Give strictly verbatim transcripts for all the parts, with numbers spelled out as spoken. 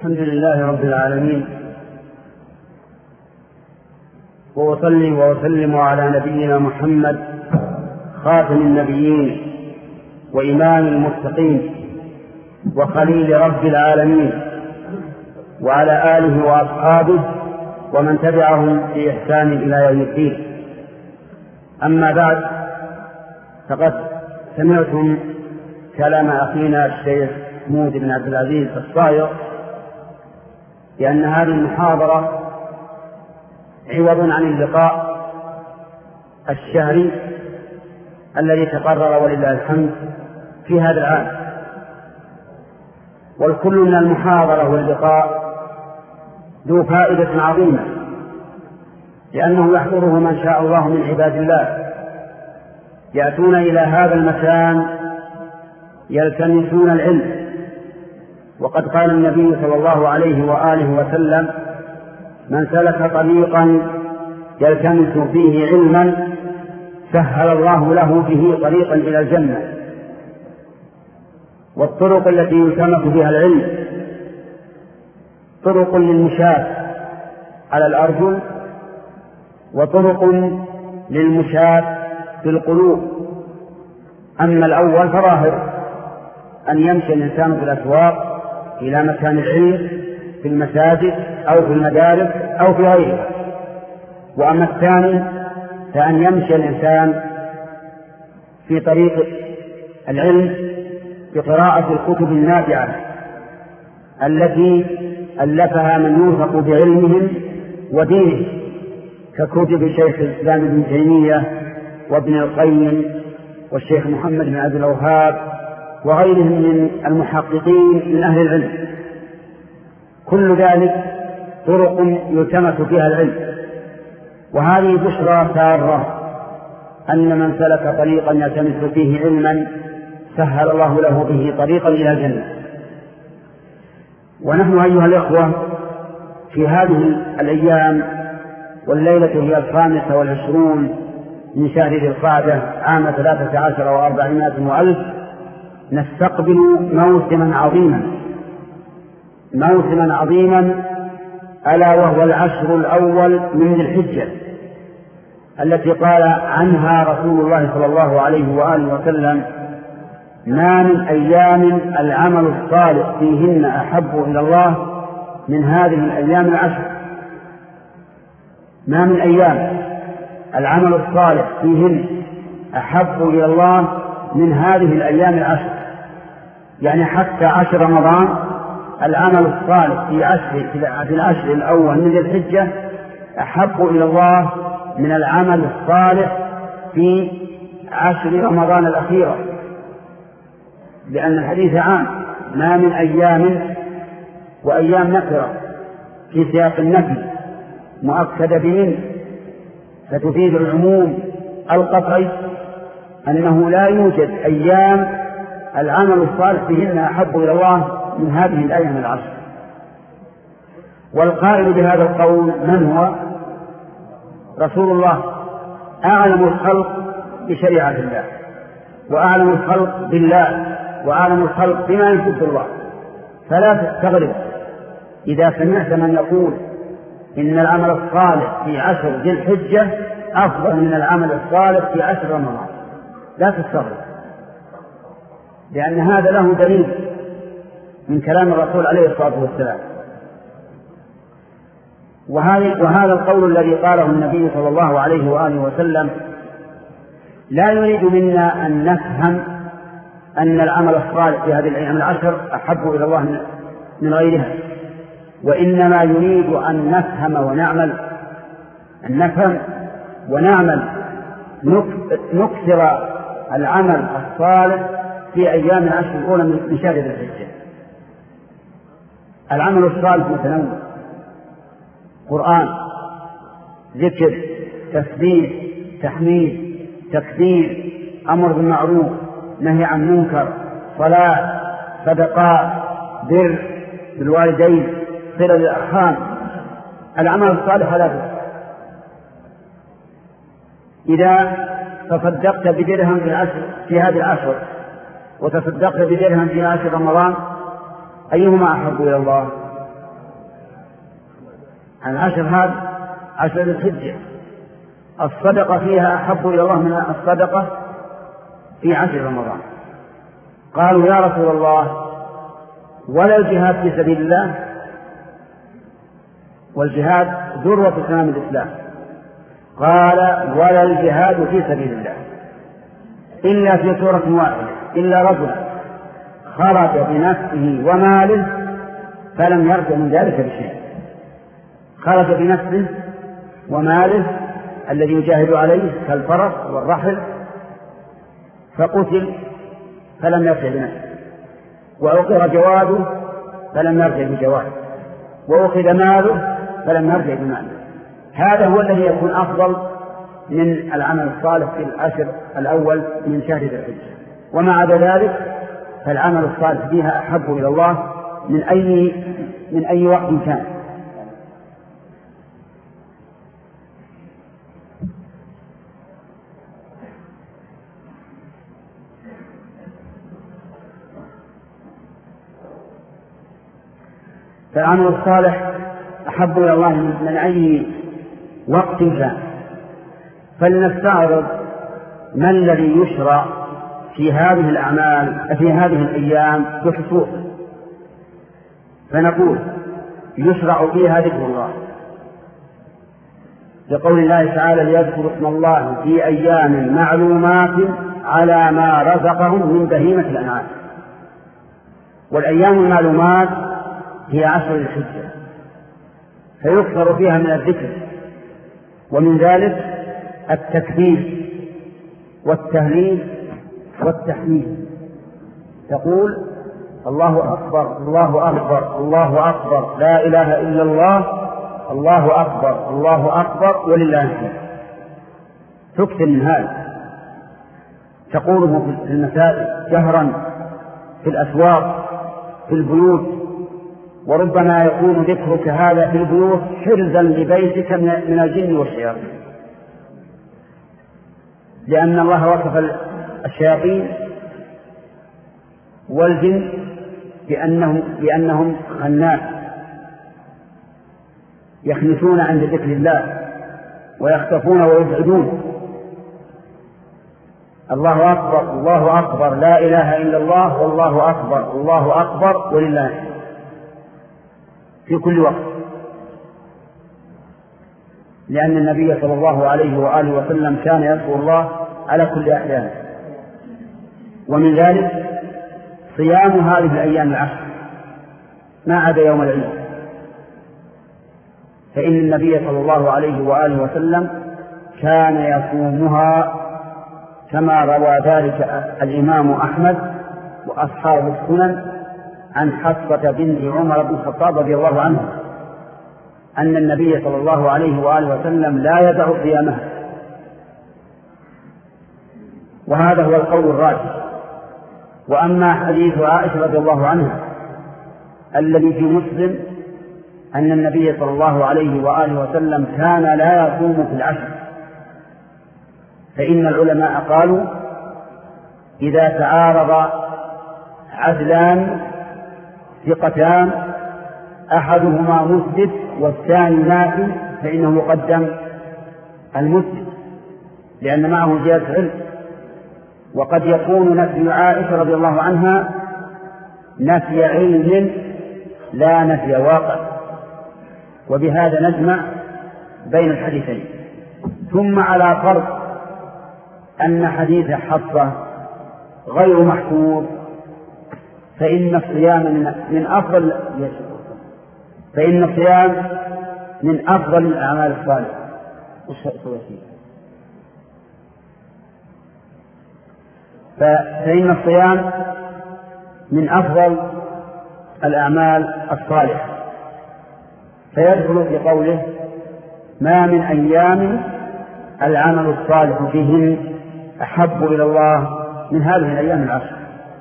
الحمد لله رب العالمين، وأصلي وأسلم على نبينا محمد خاتم النبيين وإمام المتقين وخليل رب العالمين، وعلى آله وأصحابه ومن تبعهم بإحسان إلى يوم الدين. أما بعد، فقد سمعتم كلام أخينا الشيخ محمود بن عبد العزيز الصايغ بأن هذه المحاضرة عوض عن اللقاء الشهري الذي تقرر ولله الحمد في هذا العام، والكل من المحاضرة واللقاء ذو فائدة عظيمة، لأنه يحضره من شاء الله من عباد الله، يأتون إلى هذا المكان يلتمسون العلم. وقد قال النبي صلى الله عليه وآله وسلم: من سلك طريقا يلتمس فيه علما سهل الله له به طريقا إلى الجنة. والطرق التي يلتمس بها العلم طرق للمشاة على الأرجل، وطرق للمشاة في القلوب. أما الأول فظاهر أن يمشي الإنسان في الأسواق إلى مكان العلم في المساجد أو في المدارس أو في غيرها، وأما الثاني فأن يمشي الإنسان في طريق العلم بقراءة الكتب النافعة التي ألفها من يوثق بعلمهم ودينه، ككتب شيخ الإسلام ابن تيمية وابن القيم والشيخ محمد بن عبد الوهاب وغيرهم من المحققين من أهل العلم. كل ذلك طرق يلتمس فيها العلم، وهذه بشرى سارة أن من سلك طريقا يلتمس فيه علما سهل الله له به طريقا إلى الجنة. ونحن أيها الإخوة في هذه الأيام، والليلة هي الخامسة والعشرون من شهر ذي القعدة عام ثلاثة عشر وأربعمائة وألف، نستقبل موسما عظيما موسما عظيما ألا وهو العشر الأول من ذي الحجة، التي قال عنها رسول الله صلى الله عليه وآله وسلم: ما من أيام العمل الصالح فيهن أحب إلى الله من هذه الأيام العشر. ما من أيام العمل الصالح فيهن أحب إلى الله من هذه الأيام العشر، يعني حتى عشر رمضان العمل الصالح في عشر في العشر الأول من ذي الحجة أحب إلى الله من العمل الصالح في عشر رمضان الأخيرة، لأن الحديث عام: ما من أيام، وأيام نكرة في سياق النفي مؤكدة بمن، فتفيد العموم القطعي أنه لا يوجد أيام العمل الصالح فيهن أحب إلى الله من هذه الأيام العشر. والقائل بهذا القول من هو؟ رسول الله، أعلم الخلق بشريعة الله، وأعلم الخلق بالله، وأعلم الخلق بما يحب الله. فلا تستغرب إذا سمعت من يقول إن العمل الصالح في عشر ذي الحجة أفضل من العمل الصالح في عشر رمضان. لا تستغرب، لأن هذا له دليل من كلام الرسول عليه الصلاة والسلام. وهذا القول الذي قاله النبي صلى الله عليه وآله وسلم لا يريد منا أن نفهم أن العمل الصالح في هذه الأيام العشر أحب إلى الله من غيرها، وإنما يريد أن نفهم ونعمل أن نفهم ونعمل نكثر العمل الصالح في أيام العشر الأولى من شهر ذي الحجة. العمل الصالح متنوع: قرآن، ذكر، تسبيح، تحميد، تكبير، أمر بالمعروف، نهي عن منكر، صلاة، صدقات، بر بالوالدين، صلة الأرحام. العمل الصالح لا بد. إذا تصدقت بدرهم في العشر في هذه العشر وتصدقت بدرهم في عشر رمضان أيهما أحب إلى الله؟ العشر هذا عشر الحجة الصدقة فيها أحب إلى الله من الصدقة في عشر رمضان. قالوا يا رسول الله ولا الجهاد في سبيل الله؟ والجهاد ذروة سنام الإسلام. قال ولا الجهاد في سبيل الله إلا في سورة واحدة إلا رجل خرج بنفسه وماله فلم يرجع من ذلك بشيء. خرج بنفسه وماله الذي يجاهد عليه كالفرس والرحل فقتل فلم يرجع بنفسه، وأقر جواده فلم يرجع بجواده، وأخذ ماله فلم يرجع بماله. هذا هو الذي يكون أفضل من العمل الصالح في العشر الأول من شهر ذي الحجة. وما عدا ذلك فالعمل الصالح فيها أحب إلى الله من أي من أي وقت كان. فالعمل الصالح أحب إلى الله من أي وقت كان. فلنستعرض ما الذي يشرع في هذه الأعمال في هذه الأيام بخصوص. فنقول يشرع فيها ذكر الله لقول الله تعالى ليذكروا اسم الله في أيام معلومات على ما رزقهم من بهيمة الأنعام. والأيام المعلومات هي عشر الحجة فيكثر فيها من الذكر، ومن ذلك التكبير والتهليل والتحميد. تقول الله أكبر الله أكبر الله أكبر لا إله إلا الله الله أكبر الله أكبر ولله الحمد. تكثر من هذا، تقوله في المساجد جهرا في الأسواق في البيوت، وربما يكون ذكرك هذا في البيوت حرزا لبيتك من الجن والشياطين، لأن الله وصف الشياطين والجن بأنهم, بأنهم خناس يخنسون عند ذكر الله ويختفون ويبعدون. الله أكبر الله أكبر لا إله إلا الله والله أكبر الله أكبر ولله الحمد في كل وقت، لأن النبي صلى الله عليه وآله وسلم كان يذكر الله على كل أحيان. ومن ذلك صيام هذه الأيام العشر ما عدا يوم العيد، فإن النبي صلى الله عليه وآله وسلم كان يصومها كما روى ذلك الإمام أحمد وأصحاب السنن عن حفصة بنت عمر بن الخطاب رضي الله عنه أن النبي صلى الله عليه وآله وسلم لا يدع صيامها. وهذا هو القول الراجح. وأما حديث عائشة رضي الله عنها الذي في مسلم أن النبي صلى الله عليه وآله وسلم كان لا يصوم في العشر، فإن العلماء قالوا إذا تعارض عدلان ثقتان أحدهما مسدد والثاني نافي فإنه يقدم المسدد لأن معه زيادة علم. وقد يكون نفي عائشة رضي الله عنها نفي علم لا نفي واقع، وبهذا نجمع بين الحديثين. ثم على فرض أن حديث حفصة غير محفوظ فإن الصيام من, من أفضل فإن الصيام من أفضل الأعمال الصالحة. فإن الصيام من أفضل الأعمال الصالحة، فيدخل في قوله ما من أيام العمل الصالح فيهن أحب إلى الله من هذه الأيام العشر.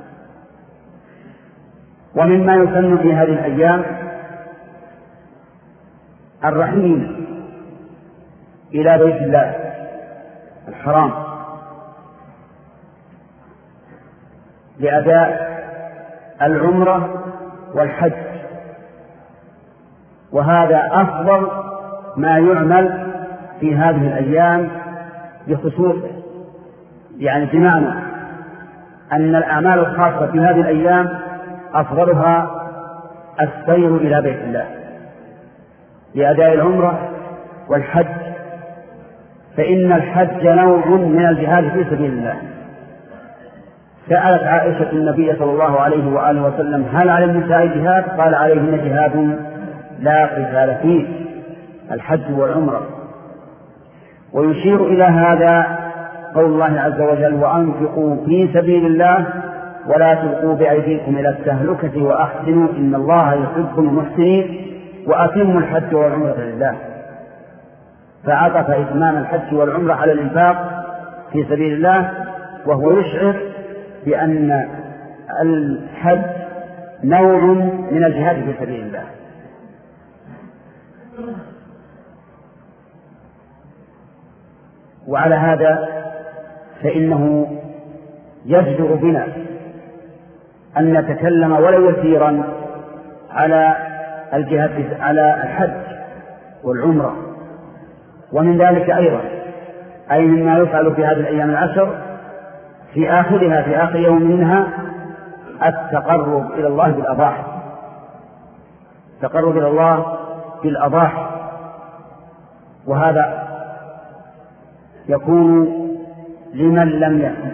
ومما يسن في هذه الأيام الرحيل إلى بيت الله الحرام لأداء العمرة والحج، وهذا أفضل ما يعمل في هذه الأيام بخصوصه، يعني بمعنى أن الأعمال الخاصة في هذه الأيام أفضلها السير إلى بيت الله لأداء العمرة والحج، فإن الحج نوع من الجهاد في سبيل الله. سألت عائشة النبي صلى الله عليه وآله وسلم: هل على النساء جهاد؟ قال: عليهن جهاد لا قتال فيه، الحج والعمرة. ويشير إلى هذا قول الله عز وجل: وأنفقوا في سبيل الله ولا تلقوا بأيديكم إلى التهلكة وأحسنوا إن الله يحب المحسنين وأتموا الحج والعمرة لله. فعطف إتمام الحج والعمرة على الإنفاق في سبيل الله، وهو يشعر بأن الحج نوع من الجهاد في سبيل الله. وعلى هذا فإنه يجدر بنا أن نتكلم ولو يسيرا على الجهاد على الحج والعمرة. ومن ذلك أيضا أي مما يفعل في هذه الأيام العشر في آخرها في آخر يوم منها التقرب إلى الله بالأضاحي، التقرب إلى الله بالأضاحي. وهذا يكون لمن لم يكن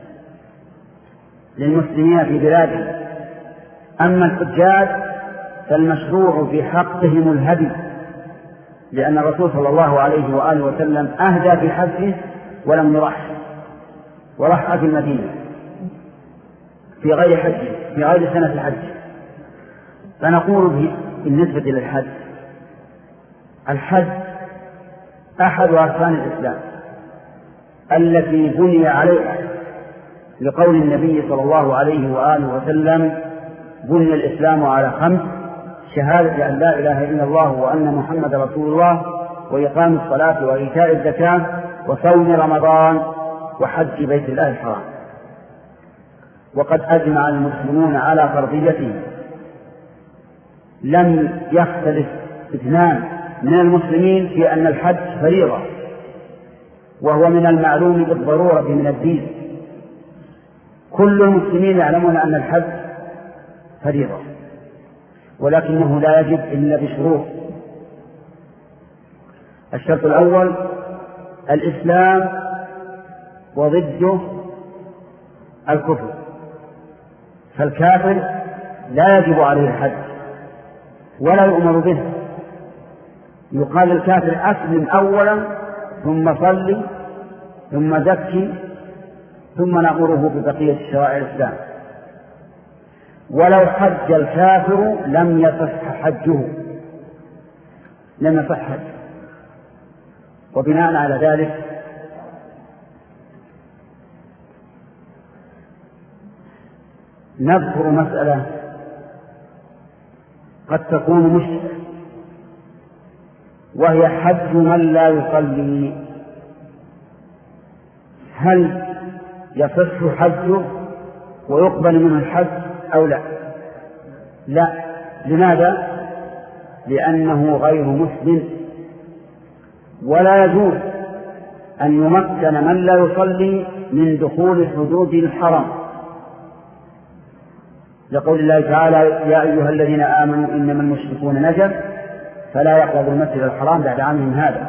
للمسلمين في بلادهم. أما الحجاج فالمشروع في حقهم الهدي، لأن الرسول صلى الله عليه وآله وسلم أهدى في حجه ولم يرح، ورح في المدينة في غير حجه في غير سنة الحج. فنقول بالنسبة للحج: الحج أحد أركان الإسلام التي بني عليها، لقول النبي صلى الله عليه وآله وسلم: بني الإسلام على خمس: شهادة أن لا إله إلا الله وأن محمد رسول الله، وإقام الصلاة وإيتاء الزكاة وصوم رمضان وحج بيت الله الحرام. وقد أجمع المسلمون على فرضيته، لم يختلف اثنان من المسلمين في أن الحج فريضة، وهو من المعلوم بالضرورة من الدين. كل المسلمين يعلمون أن الحج فريضة، ولكنه لا يجب إلا بشروط. الشرط الأول الإسلام، وضده الكفر، فالكافر لا يجب عليه الحج ولا يؤمر به. يقال الكافر: أسلم أولا ثم صلي ثم زكي ثم نأمره ببقية شرائع الإسلام. ولو حج الكافر لم يصح حجه، لم يصح حجه. وبناء على ذلك نذكر مسألة قد تكون مشكلة، وهي حج من لا يصلي. هل يصح حجه ويقبل منه الحج أو لا؟ لا. لماذا؟ لأنه غير مسلم، ولا يجوز أن يمكن من لا يصلي من دخول حدود الحرم، لقول الله تعالى: يا أيها الذين آمنوا إنما المشركون نجس فلا يقربوا المسجد الحرام بعد عامهم هذا.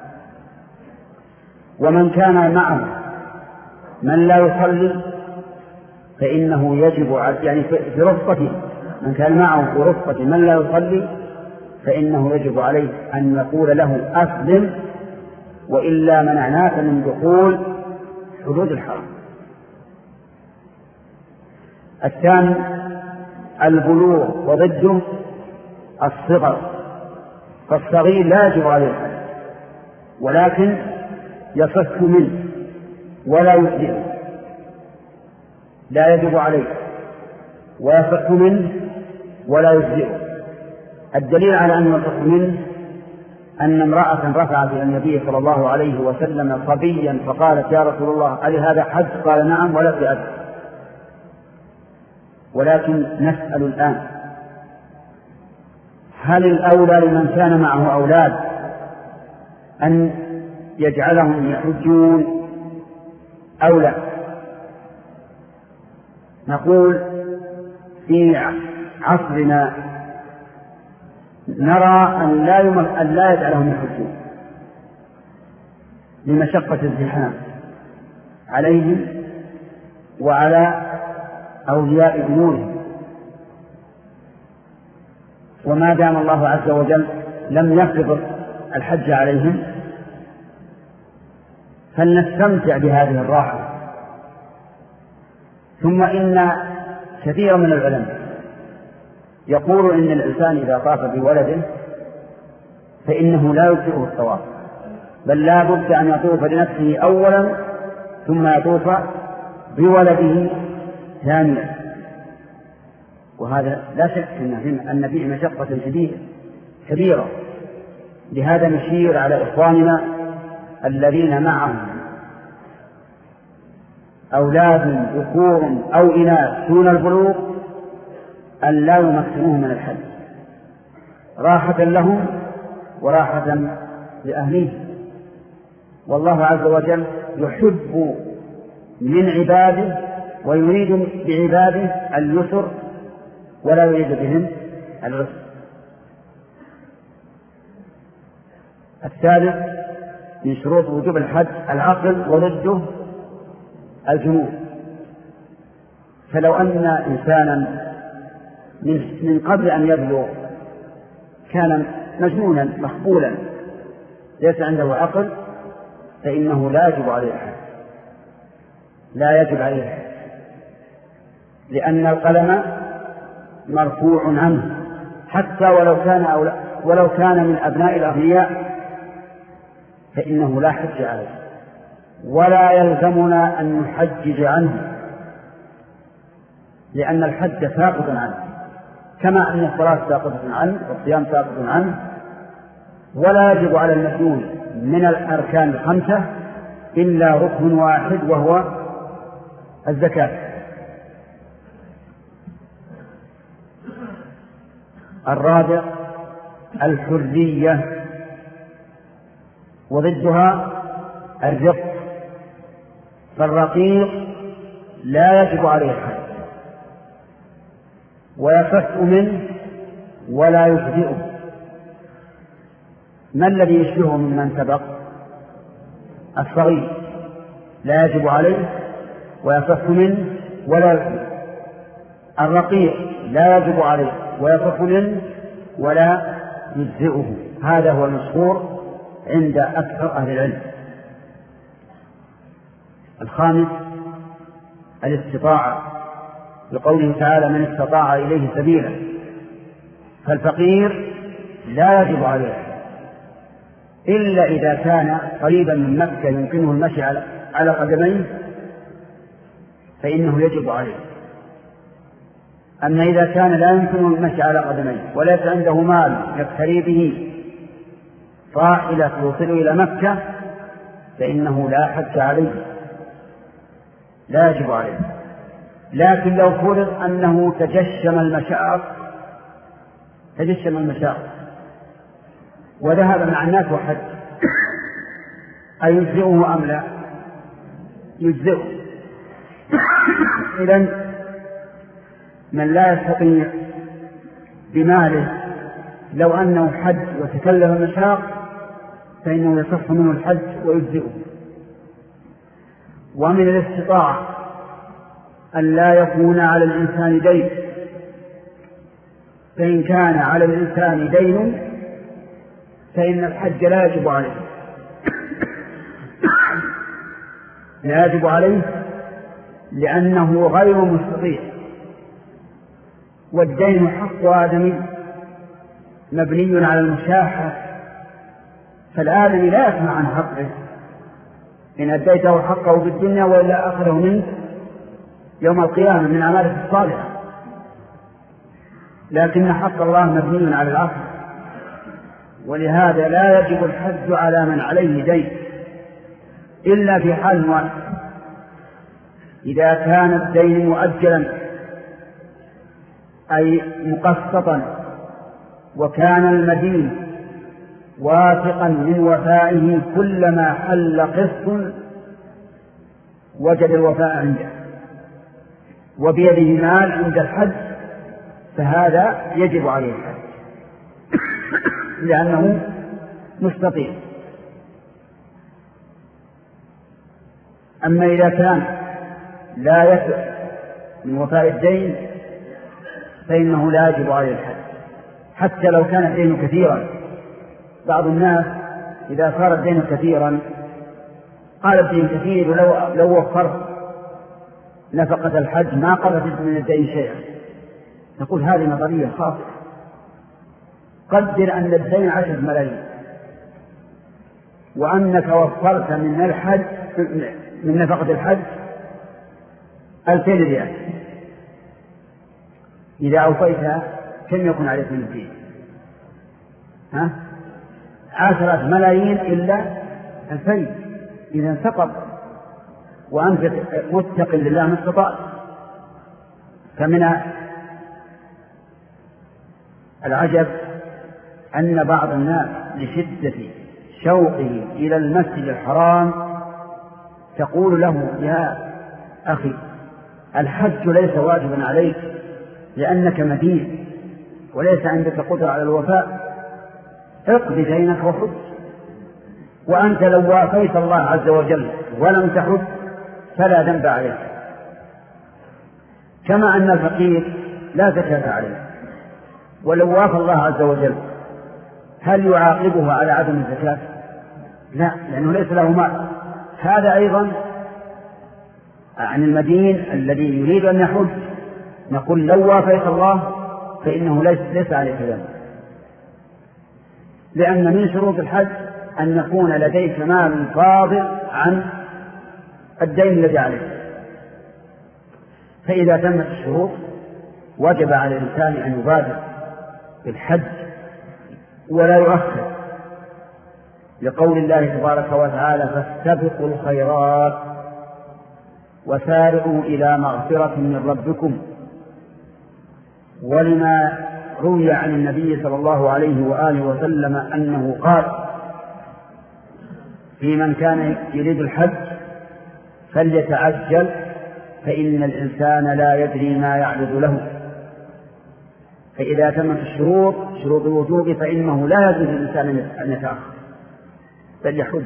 ومن كان معه من لا يصلي فإنه يجب، يعني في رفقته، من كان معه في رفقة من لا يصلي فإنه يجب عليه أن يقول له: أسلم، وإلا منعناك من دخول حدود الحرم. الثاني البلوغ، وضده الصغر، فالصغير لا يجب عليه الحج، ولكن يصح منه ولا يجزئه، لا يجب عليه ويصح منه ولا يجزئه. الدليل على أنه يصح منه أن امرأة رفعت إلى النبي صلى الله عليه وسلم صبيا فقالت: يا رسول الله هل هذا حج؟ قال: نعم ولا في أجر. ولكن نسأل الآن: هل الأولى لمن كان معه أولاد أن يجعلهم يحجون أو لا؟ نقول في عصرنا نرى أن لا, أن لا يجعلهم يحجون لمشقة الزحام عليهم وعلى أولياء أمورهم، وما دام الله عز وجل لم يفرض الحج عليهم فلنستمتع بهذه الراحة. ثم إن كثيرا من العلماء يقول إن الإنسان إذا طاف بولده فإنه لا يجزئه الطواف، بل لا بد أن يطوف لنفسه أولا ثم يطوف بولده ثانيا، وهذا لا شك أن فيه مشقة كبيرة. لهذا نشير على إخواننا الذين معهم أولاد ذكور أو إناث دون البلوغ أن لا يمكنوهم من الحج، راحة لهم وراحة لأهليهم. والله عز وجل يحب من عباده ويريد بعباده اليسر ولا يريد بهم العسر. الثالث من شروط وجوب الحج العقل وضده الجنون. فلو أن إنسانا من قبل أن يبلغ كان مجنونا مخبولا ليس عنده عقل فإنه لا يجب عليه الحج، لا يجب عليه الحج، لأن القلم مرفوع عنه حتى ولو كان أو ولو كان من أبناء الأغنياء فإنه لا حج عليه، ولا يلزمنا أن نحجج عنه لأن الحج ساقط عنه، كما أن الصلاة ساقطة عنه والصيام ساقط عنه. ولا يجب على المسؤول من الأركان الخمسة إلا ركن واحد وهو الزكاة. الرابع الحرية وضدها الرق، فالرقيق لا يجب عليه الحج ويخف منه ولا يجزئه. ما الذي يشبهه ممن سبق؟ الصغير لا يجب عليه ويخف منه ولا يجزئه. الرقيق لا يجب عليه ويخف منه ولا يجزئه. هذا هو المشهور عند أكثر أهل العلم. الخامس الاستطاعة، بقوله تعالى من استطاع إليه سبيلا، فالفقير لا يجب عليه إلا إذا كان قريبا من مكة يمكنه المشي على قدميه فإنه يجب عليه. أما إذا كان لا يمكنه المشي على قدميه وليس عنده مال يفتري به راحلة توصل إلى مكة فإنه لا حج عليه، لا يجب عليه. لكن لو فرض أنه تجشم المشاق تجشم المشاق وذهب مع الناس وحج أيجزئه أم لا؟ يجزئه. إذن من لا يستطيع بماله لو أنه حج وتكلم المشاق فإنه يصح منه الحج ويجزئه. ومن الاستطاعة أن لا يكون على الإنسان دين، فإن كان على الإنسان دين فإن الحج لا يجب عليه لا يجب عليه لأنه غير مستطيع، والدين حق آدمي مبني على المشاحة، فالآدمي لا يسمع عن حقه إن أديته حقه في الدنيا وإلا أخذه منه يوم القيامة من أعماله الصالحة. لكن حق الله مبني على العفو، ولهذا لا يجب الحج على من عليه دين إلا في حال واحد، إذا كان الدين مؤجلا أي مقسطا وكان المدين واثقا من وفائه كلما حل قسط وجد الوفاء عنده، وبيده مال عند الحج، فهذا يجب عليه الحج لأنه مستطيع. أما إذا كان لا يثق من وفاء الدين فإنه لا يجب عليه الحج حتى لو كان الدين كثيرا. بعض الناس إذا صار الدين كثيرا قال الدين كثير ولو لو وفرت نفقة الحج ما قبلت من الدين شيئا. نقول هذه نظرية خاطئة. قدر أن الدين عشرة ملايين وأنك وفرت من الحج من نفقة الحج ألفين ريال، إذا أوفيتها كم يكون عليك من الدين؟ ها؟ عشرة ملايين إلا ألفين، إذا سقط وأنت متق لله ما استطعت. فمن العجب أن بعض الناس لشدة شوقه إلى المسجد الحرام تقول له يا أخي الحج ليس واجبا عليك لأنك مدين وليس عندك قدرة على الوفاء، اقض دينك وحج. وأنت لو وافيت الله عز وجل ولم تحج فلا ذنب عليك، كما أن الفقير لا زكاة عليه، ولو وافى الله عز وجل هل يعاقبه على عدم الزكاة؟ لا، لأنه ليس له مال. هذا أيضا عن المدين الذي يريد أن يحج نقول لو وافيت الله فإنه ليس, ليس عليك ذنب، لأن من شروط الحج أن يكون لديك مال فاضل عن الدين الذي عليك. فإذا تمت الشروط وجب على الإنسان أن يبادر بالحج ولا يؤخر، لقول الله تبارك وتعالى فاستبقوا الخيرات وسارعوا إلى مغفرة من ربكم. ولما روي عن النبي صلى الله عليه وآله وسلم أنه قال في من كان يريد الحج فليتعجل فإن الإنسان لا يدري ما يعرض له. فإذا تمت الشروط شروط الوجوب فإنه لا يجوز للإنسان أن يتأخر بل يحج.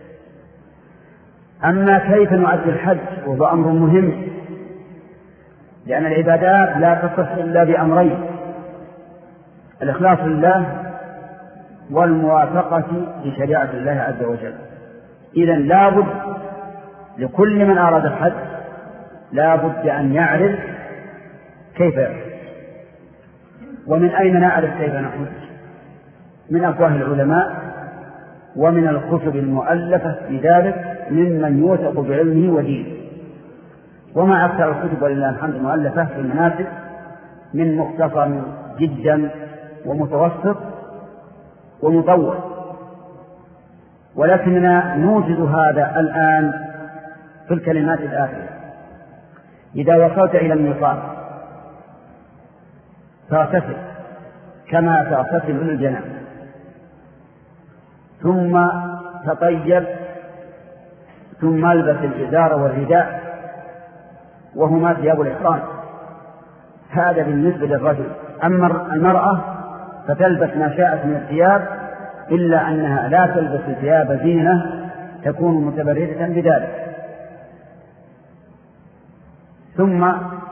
أما كيف نؤدي الحج وهو أمر مهم، لأن العبادات لا تصح إلا بأمرين: الإخلاص لله والموافقة لشريعة الله عز وجل. إذن لا بد لكل من أراد الحج لا بد أن يعرف كيف يحج. ومن أين نعرف كيف نحج؟ من أفواه العلماء ومن الكتب المؤلفة في ذلك ممن يوثق بعلمه ودينه. وما أكثر الكتب ولله الحمد مؤلفة في المناسك من مختصر جدا ومتوسط ومطول، ولكننا نوجد هذا الآن في الكلمات الآتية. إذا وصلت إلى الميقات فاغتسل كما تغتسل للجنابة، ثم تطيب، ثم البس الإزار والرداء وهما ثياب الإحرام. هذا بالنسبة للرجل. أما المرأة فتلبس ما شاءت من الثياب إلا أنها لا تلبس ثياب زينة تكون متبردة بذلك. ثم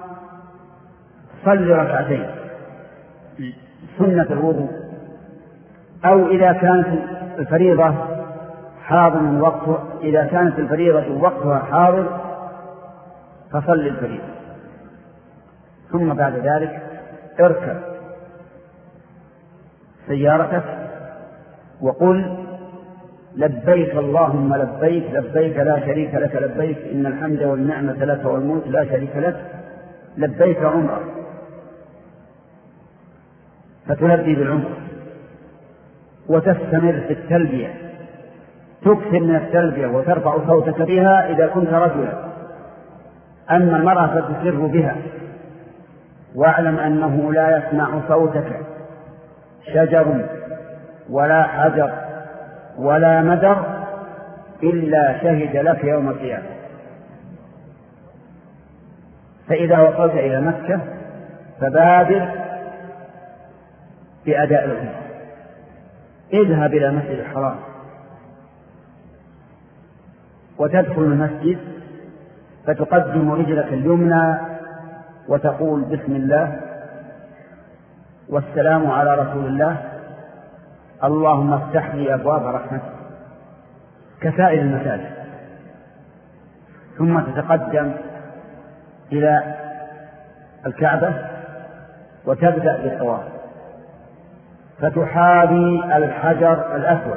صل ركعتين سنة الوضوء، أو إذا كانت الفريضة حاضر وقتها إذا كانت الفريضة وقتها حاضر فصل الفريضة. ثم بعد ذلك اركب سيارتك وقل لبيك اللهم لبيك لبيك لا شريك لك لبيك إن الحمد والنعمة لك والملك لا شريك لك لبيك عمرة، فتلبي بالعمرة وتستمر في التلبية، تكثر من التلبية وترفع صوتك بها إذا كنت رجلا. أما المرأة فتسر بها، واعلم أنه لا يسمع صوتك شجر ولا حجر ولا مدر إلا شهد لك يوم القيامة. فإذا وصلت إلى مكة فبادر بأداء العمرة، اذهب إلى المسجد الحرام وتدخل المسجد فتقدم رجلك اليمنى وتقول بسم الله والسلام على رسول الله، اللهم افتح لي أبواب رحمتك، كسائر المساجد. ثم تتقدم إلى الكعبة وتبدأ بالطواف فتحاذي الحجر الأسود،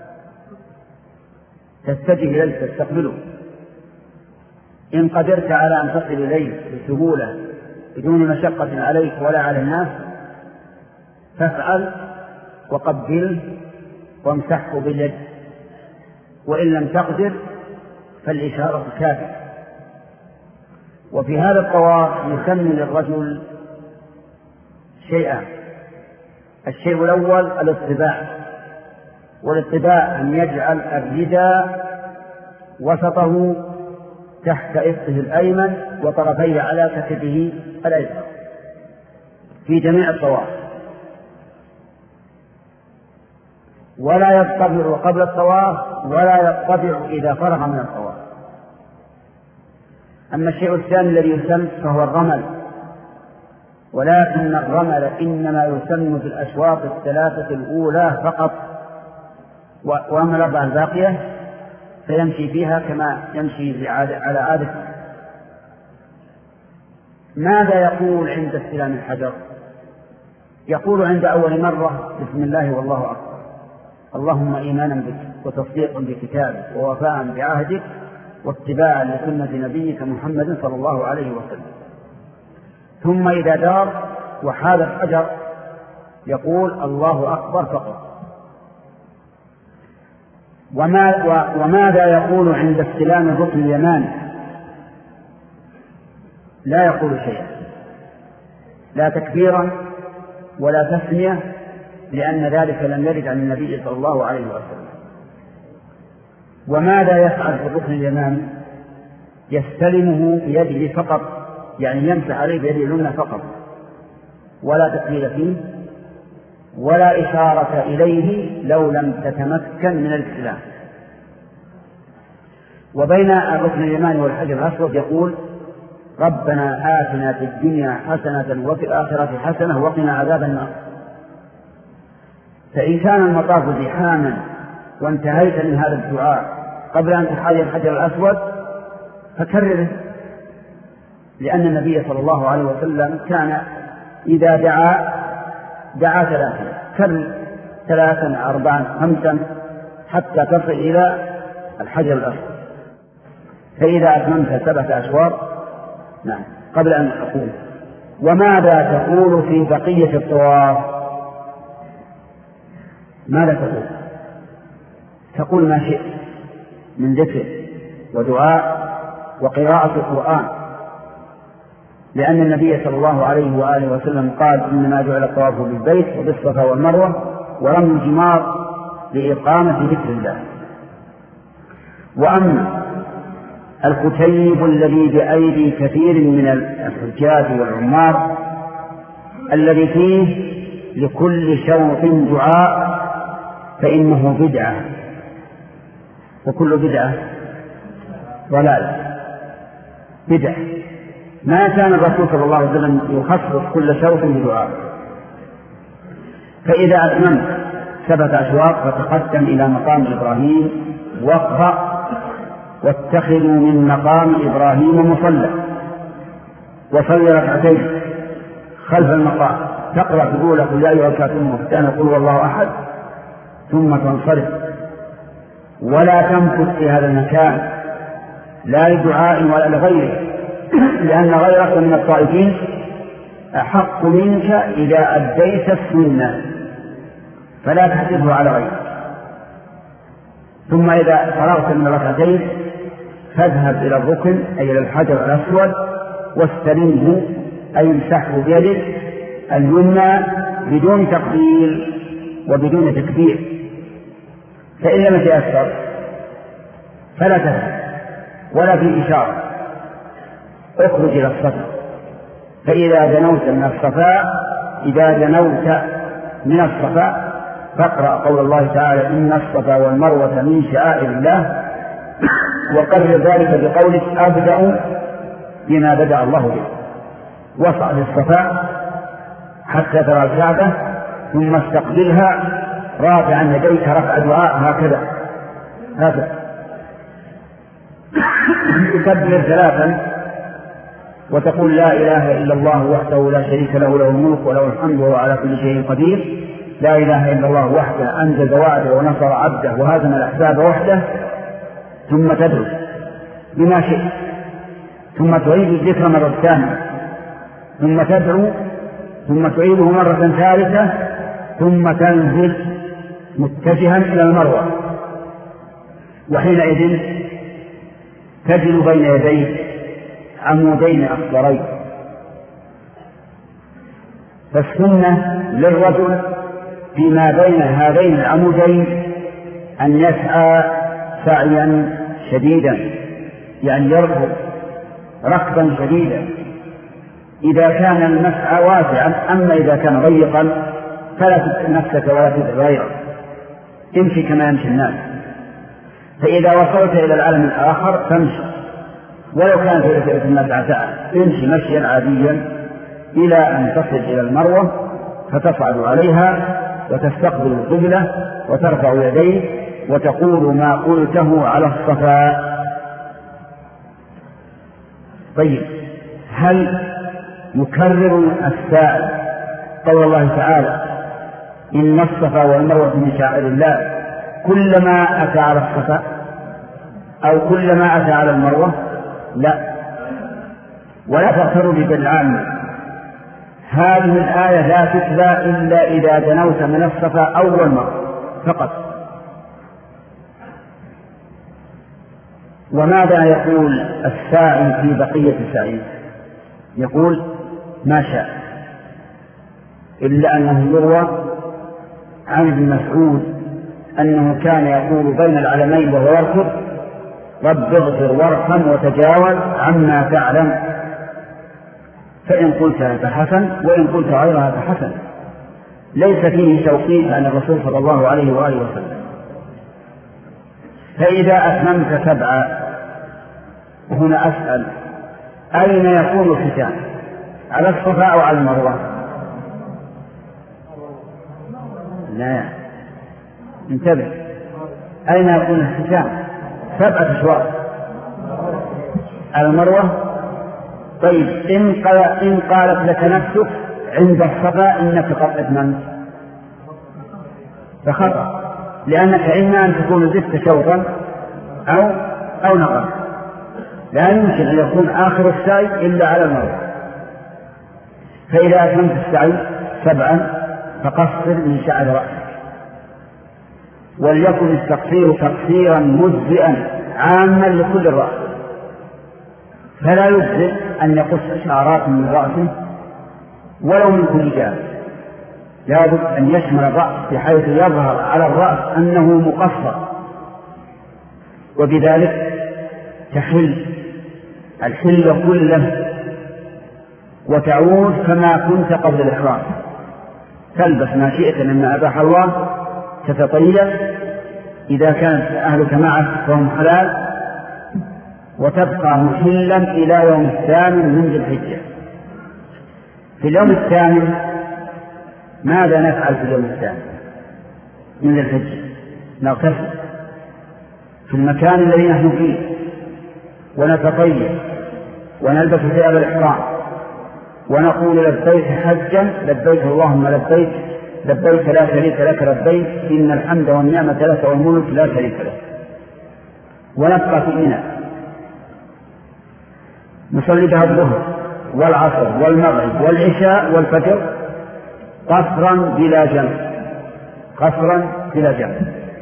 تتجه إليه تستقبله. إن قدرت على أن تصل إليه بسهولة بدون مشقة عليك ولا على الناس فافعل وقبله وامسحه باليد، وإن لم تقدر فالإشارة كافية. وفي هذا الطواف يسن للرجل شيئان: الشيء الأول الاطباع، والاطباع أن يجعل الرداء وسطه تحت إفخه الأيمن وطرفيه على كتفه الأيسر في جميع الطواف، ولا يضطبع قبل الطواف ولا يضطبع إذا فرغ من الطواف. أما الشيء الثاني الذي يسن فهو الرمل، ولكن الرمل إنما يسن في الأشواط الثلاثة الأولى فقط، وأما الأربعة الباقية فيمشي فيها كما يمشي على عادة. ماذا يقول عند استلام الحجر؟ يقول عند أول مرة بسم الله والله أكبر، اللهم إيمانا بك وتصديقا بكتابك ووفاء بعهدك واتباعا لسنة نبيك محمد صلى الله عليه وسلم. ثم إذا دار وحال الحجر يقول الله أكبر فقط. وما وماذا يقول عند استلام الركن اليماني؟ لا يقول شيئا، لا تكبيرا ولا تسمية، لأن ذلك لم يرد عن النبي صلى الله عليه وسلم. وماذا يفعل في الركن اليماني؟ يستلمه بيده فقط، يعني يمسح عليه بيده اليمنى فقط، ولا تكبير فيه ولا إشارة إليه لو لم تتمكن من الاستلام. وبين الركن اليماني والحجر الأسود يقول ربنا آتنا في الدنيا حسنة وفي الآخرة حسنة وقنا عذاب النار. فإن كان المطاف زحاما وانتهيت من هذا الدعاء قبل أن تحاذي الحجر الأسود فكرره، لأن النبي صلى الله عليه وسلم كان إذا دعا دعا ثلاثا، كرر ثلاثا أربعا خمسا حتى تصل إلى الحجر الأسود. فإذا أتممت سبعة أشواط نعم قبل أن أقول. وماذا تقول في بقية الطواف؟ ماذا تقول؟ تقول ما شئت من ذكر ودعاء وقراءة القرآن، لأن النبي صلى الله عليه وآله وسلم قال إنما جعل الطواف بالبيت وبالصفا والمروة ورمي الجمار لإقامة ذكر الله. وأما الكتيب الذي بأيدي كثير من الحجاج والعمار الذي فيه لكل شوط دعاء فإنه بدعة، وكل بدعة ضلالة. بدعة ما كان الرسول صلى الله عليه وسلم يخصص كل شوط بدعاء. فإذا أتممت سبعة أشواط فتقدم إلى مقام إبراهيم واقرأ واتخذوا من مقام إبراهيم مصلى، وصل ركعتين خلف المقام، تقرأ تقول قل يا أيها الكافرون كان قل هو الله أحد، ثم تنصرف ولا تمكث في هذا المكان لا لدعاء ولا لغيره، لأن غيرك من الطائفين أحق منك إذا أديت السنة، فلا تحسبه على غيرك. ثم إذا فرغت من الركعتين فاذهب إلى الركن أي إلى الحجر الأسود واستلمه أي امسحه بيدك اليمنى بدون تقبيل وبدون تكبير، فإن لم يتأثر فلا تفعل ولا في إشارة، اخرج إلى الصفا. فإذا دنوت من الصفاء إذا دنوت من الصفاء فاقرأ قول الله تعالى إن الصفا والمروة من شعائر الله، وقرر ذلك بقولك أبدأ بما بدأ الله به، واصعد الصفا حتى ترى الكعبة ثم استقبلها رافعا يديك رفع دعاء هكذا هذا تكبر ثلاثا وتقول لا إله إلا الله وحده لا شريك له له الملك وله الحمد وهو على كل شيء قدير، لا إله إلا الله وحده أنجز وعده ونصر عبده وهزم الأحزاب وحده، ثم تدعو بما شئت، ثم تعيد الذكر مرة ثانية، ثم تدعو، ثم تعيده مرة ثالثة، ثم تنزل متجها إلى المروة، وحينئذ تجد بين يديك عمودين أخضرين. فالسنة للرجل فيما بين هذين العمودين أن يسعى سعيا شديدا، يعني يركض ركضا شديدا إذا كان المسعى واسعا، أما إذا كان ضيقا فلا تتعب نفسك ولا تتعب غيرك، امشي كما يمشي الناس. فإذا وصلت إلى العالم الآخر فامشي ولو كانت في الناس ساعة، امشي مشيا عاديا إلى أن تصل إلى المروة فتصعد عليها وتستقبل القبلة وترفع يديك وتقول ما قلته على الصفا. طيب، هل يكرر السائل قول الله تعالى إن الصفا والمروة من شعائر الله كلما أتى على الصفا أو كلما أتى على المروة؟ لا، ولا تغتروا بالعامة. هذه الآية لا تتلى إلا إذا دنوت من الصفا أول مرة فقط. وماذا يقول الساعي في بقية السعي؟ يقول ما شاء، إلا أنه يروى عن ابن مسعود أنه كان يقول بين العلمين وهو يركض رب اغفر وارحم وتجاوز عما تعلم، فإن قلتها فحسن وإن قلت غيرها فحسن، ليس فيه توقيت عن الرسول صلى الله عليه وآله وسلم. فإذا أتممت سبعة، هنا أسأل أين يكون الختان؟ على الصفا أو على المروة؟ لا، انتبه، أين يكون الختان؟ سبعة أشواط على المروة. طيب، إن, قال إن قالت لك نفسك عند الصفا إنك قد أتممت فخطأ، لأنك إما أن تكون زدت شوطا أو أو نقص، لا يمكن أن يكون آخر السعي إلا على المروة. فإذا أتممت السعي سبعا فقصر من شعر رأسك، وليكن التقصير تقصيرا مجزئا عاما لكل الرأس، فلا يجزئ أن يقص شعرات من رأسه ولو من كل جانب، لابد أن يشمل الرأس بحيث يظهر على الرأس أنه مقصر، وبذلك تحل الحل كله وتعود كما كنت قبل الإحرام، تلبس ما شئت مما أباح الله، تتطيب إذا كانت أهلك معك فهم حلال، وتبقى محلا إلى يوم الثامن من ذي الحجة. في اليوم الثامن ماذا نفعل؟ في اليوم الثامن من ذي الحجة نغتسل في المكان الذي نحن فيه ونتطيب ونلبس ثياب الإحرام ونقول لبيك حجا لبيك اللهم لبيك لبيك لا شريك لك لبيك إن الحمد والنعمة لك والملك لا شريك لك، ونبقى في منى نصلي بها الظهر والعصر والمغرب والعشاء والفجر قصرا بلا جمع، قصرا بلا جمع.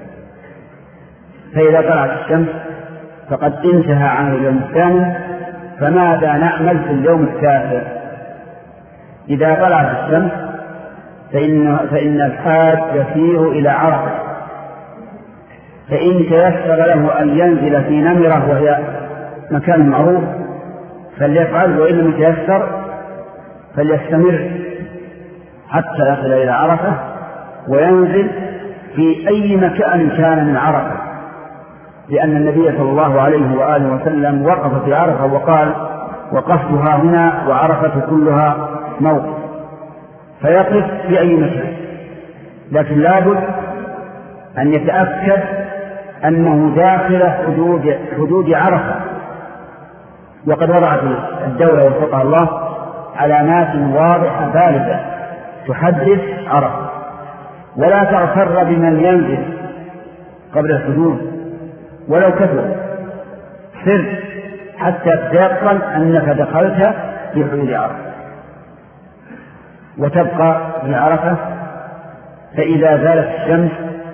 فإذا طلعت الشمس فقد انتهى عن اليوم الثاني، فماذا نعمل في اليوم التاسع؟ إذا طلعت الشمس فإن, فإن الحاج يسير إلى عرفة، فإن تيسر له أن ينزل في نمرة وهي مكان معروف فليفعل، وإن لم يتيسر فليستمر حتى يصل إلى عرفة وينزل في أي مكان كان من عرفة، لأن النبي صلى الله عليه وآله وسلم وقف في عرفة وقال: وقفتها هنا وعرفة كلها موقف، فيقف في أي مكان، لكن لابد أن يتأكد أنه داخل حدود, حدود عرفة. وقد وضعت الدولة وفقها الله علامات واضحة بالغة تحدث عرفة، ولا تغتر بمن ينزل قبل الحدود ولو كثر، سر حتى تتيقن أنك دخلت في حدود عرفة، وتبقى في عرفة. فإذا زالت الشمس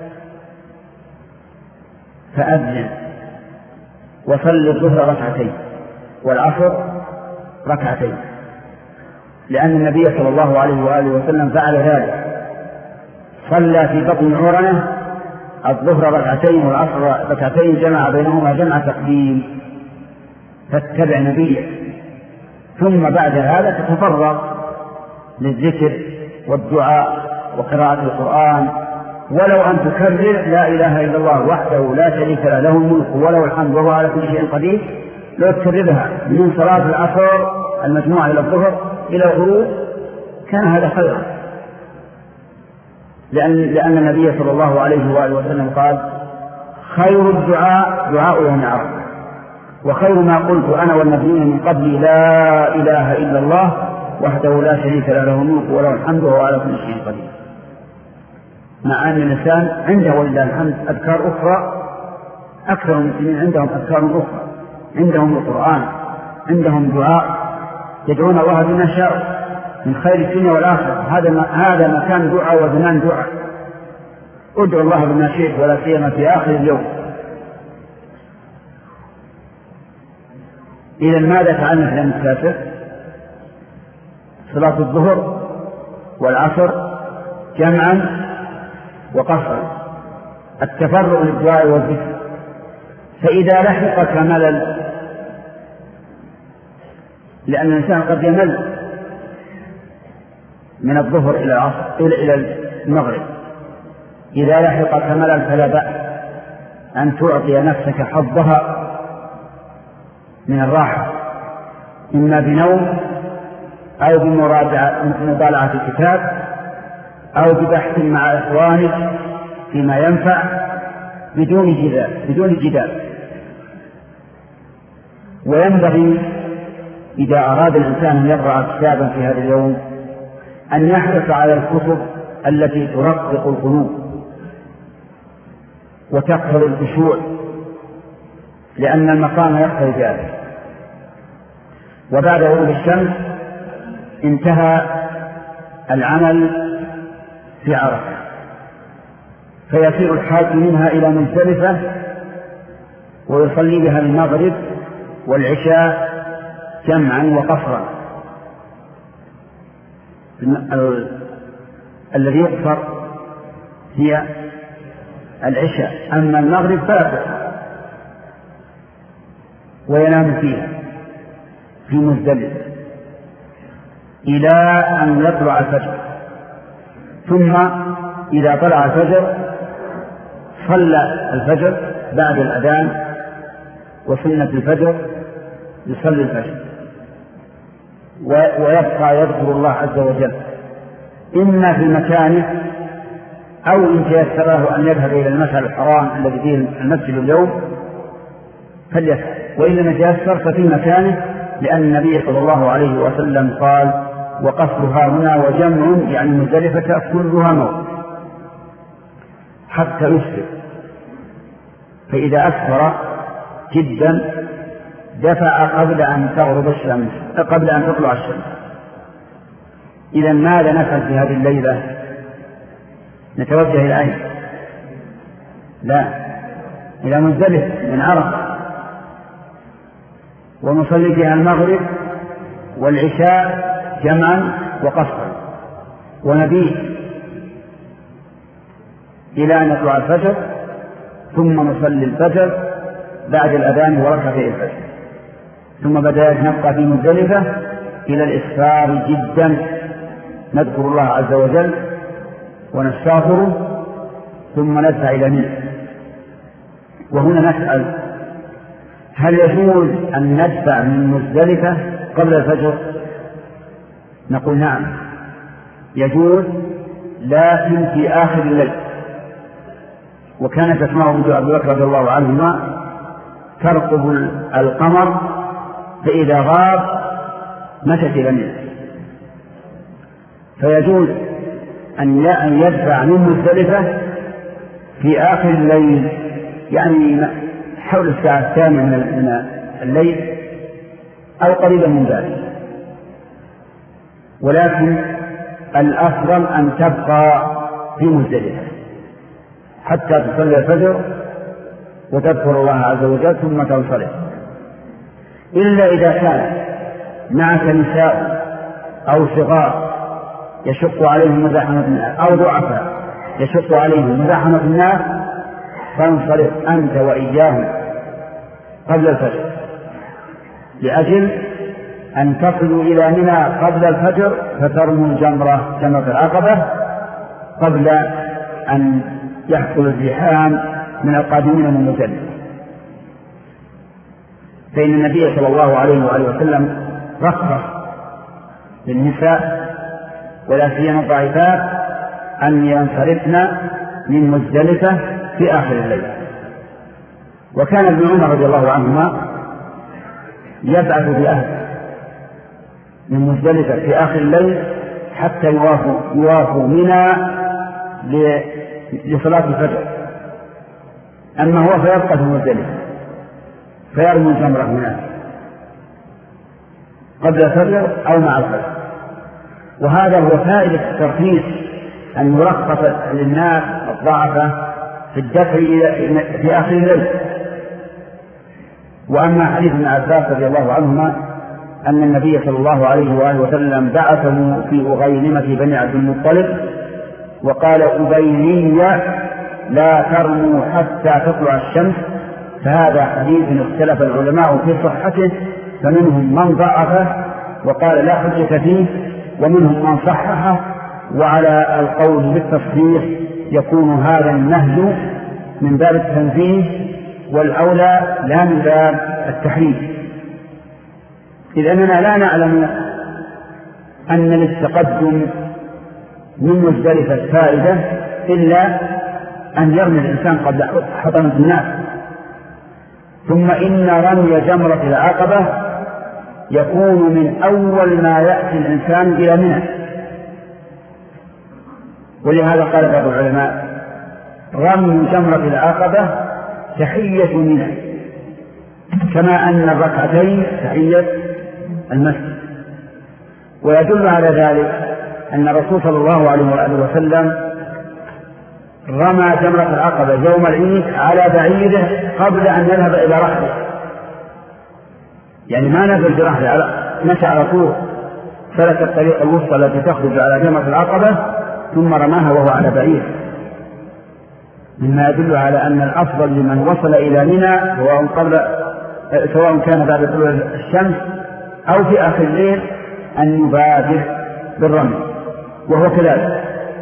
فأذن وصل الظهر ركعتين والعصر ركعتين، لأن النبي صلى الله عليه وآله وسلم فعل ذلك، صلى في بطن عرنة الظهر ركعتين والعصر ركعتين، جمع بينهما جمع تقديم، فاتبع نبيه. ثم بعد هذا تتفرغ للذكر والدعاء وقراءة القرآن، ولو أن تكرر لا إله إلا الله وحده لا شريك له له الملك وله الحمد وهو على كل شيء قدير، لو تكررها من صلاة العصر المجموعة إلى الظهر إلى الغروب كان هذا خيرا، لأن, لأن النبي صلى الله عليه وآله وسلم قال: خير الدعاء دعاء يوم عرفة، وخير ما قلت أنا والنبيين من قبلي لا إله إلا الله وحده لا شريك له له الملك وله الحمد وهو على كل شيء قدير. مع أن الإنسان عنده ولله الحمد أذكار أخرى، أكثر المسلمين عندهم أذكار أخرى، عندهم القرآن، عندهم دعاء يدعون الله بما شاء من خير الدنيا والآخرة. هذا هذا مكان دعاء وزمان دعاء، ادعو الله بما شئت ولا سيما في آخر اليوم. إذا ماذا فعلنا في اليوم التاسع؟ صلاة الظهر والعصر جمعا وقصرا، التفرغ للدعاء والذكر. فإذا لحقك ملل، لأن الإنسان قد يمل من الظهر إلى العصر إلى المغرب، إذا لحقك ملل فلا بأس أن تعطي نفسك حظها من الراحة، إما بنوم أو بمطالعة الكتاب أو ببحث مع إخوانك فيما ينفع بدون جدال بدون جدال. وينبغي إذا أراد الإنسان أن يقرأ كتابا في هذا اليوم أن يحرص على الكتب التي ترقق القلوب وتقتضي الخشوع، لأن المقام يقتضي ذلك. وبعد غروب الشمس انتهى العمل في عرفة، فيسير الحاج منها إلى مزدلفة ويصلي بها المغرب والعشاء جمعا وقصرا. الذي يقصر هي العشاء، أما المغرب فلا تقصر، وينام فيها في مزدلفة إلى أن يطلع الفجر. ثم إذا طلع الفجر صلى الفجر بعد الأذان وسنة الفجر، يصلي الفجر ويبقى يذكر الله عز وجل، إما في مكانه أو إن تيسر له أن يذهب إلى المسجد الحرام الذي فيه المسجد اليوم فليفعل، وإن لم يتيسر ففي مكانه، لأن النبي صلى الله عليه وسلم قال: وقصرها هنا وجمع يعني مزدلفة كلها موت حتى يسفر. فإذا أسفر جدا دفع قبل أن تغرب الشمس قبل أن تطلع الشمس. إذا ماذا نفعل في هذه الليلة؟ نتوجه إلى أين؟ لا، إلى مزدلفة من عرفة، ونصلي فيها المغرب والعشاء جمعا وقصرا، ونبيت إلى أن يطلع الفجر، ثم نصلي الفجر بعد الأذان وركعتي الفجر، ثم بدأت نبقى في مزدلفة إلى الإسفار جدا، نذكر الله عز وجل ونستغفره، ثم ندفع إلى منى. وهنا نسأل: هل يجوز أن ندفع من مزدلفة قبل الفجر؟ نقول نعم يجوز، لكن في آخر الليل. وكانت تسمعه بنت أبي بكر رضي الله عنهما ترقب القمر، فإذا غاب مشت إلى منى. فيجوز أن يدفع من مزدلفة في آخر الليل، يعني حول الساعة الثامنة من الليل أو قريبا من ذلك، ولكن الأفضل أن تبقى في مزدلفة حتى تصلي الفجر وتذكر الله عز وجل ثم تنصرف، إلا إذا كان معك نساء أو صغار يشق عليهم مزاحمة الناس أو ضعفاء يشق عليهم مزاحمة الناس، فانصرف أنت وإياهم قبل الفجر، لأجل أن تصلوا إلى منى قبل الفجر فترموا الجمرة جمرة العقبة قبل أن يحصل الزحام من القادمين من مزدلفة. فإن النبي صلى الله عليه وآله وسلم رخص للنساء ولا سيما الضعيفات أن ينصرفن من مزدلفة في آخر الليل. وكان ابن عمر رضي الله عنهما يبعث بأهله من مزدلفة في آخر الليل حتى يوافوا يوافوا منى لصلاة الفجر، أما هو فيبقى في مزدلفة فيرمي الجمرة هناك قبل الفجر أو مع الفجر. وهذا هو فائدة الترخيص، أن يرخص للناس الضعفة في الدفع في آخر الليل. وأما حديث ابن عباس رضي الله عنهما أن النبي صلى الله عليه وآله وسلم بعثه في أغيلمة بني عبد المطلب وقال: أبيني لا ترموا حتى تطلع الشمس، فهذا حديث اختلف العلماء في صحته، فمنهم من ضعفه وقال لا حجة فيه، ومنهم من صححه. وعلى القول بالتصحيح يكون هذا النهي من باب التنزيه، والأولى لا من باب التحريم، إذ أننا لا نعلم أن للتقدم من مزدلفة فائدة إلا أن يرمي الإنسان قبل حطمة الناس. ثم إن رمي جمرة العقبة يكون من أول ما يأتي الإنسان إلى منى، ولهذا قال بعض العلماء: رمي جمرة العقبة تحية منى، كما أن الركعتين تحية المسجد. ويدل على ذلك أن الرسول صلى الله عليه وآله وسلم رمى جمرة العقبة يوم العيد على بعيره قبل أن يذهب إلى رحله، يعني ما نزل برحله، على مشى على طول، سلك الطريق الوسطى التي تخرج على جمرة العقبة ثم رماها وهو على بعير، مما يدل على أن الأفضل لمن وصل إلى منى سواء قبل سواء كان بعد طلوع الشمس أو في آخر الليل أن يبادر بالرمي، وهو كذلك.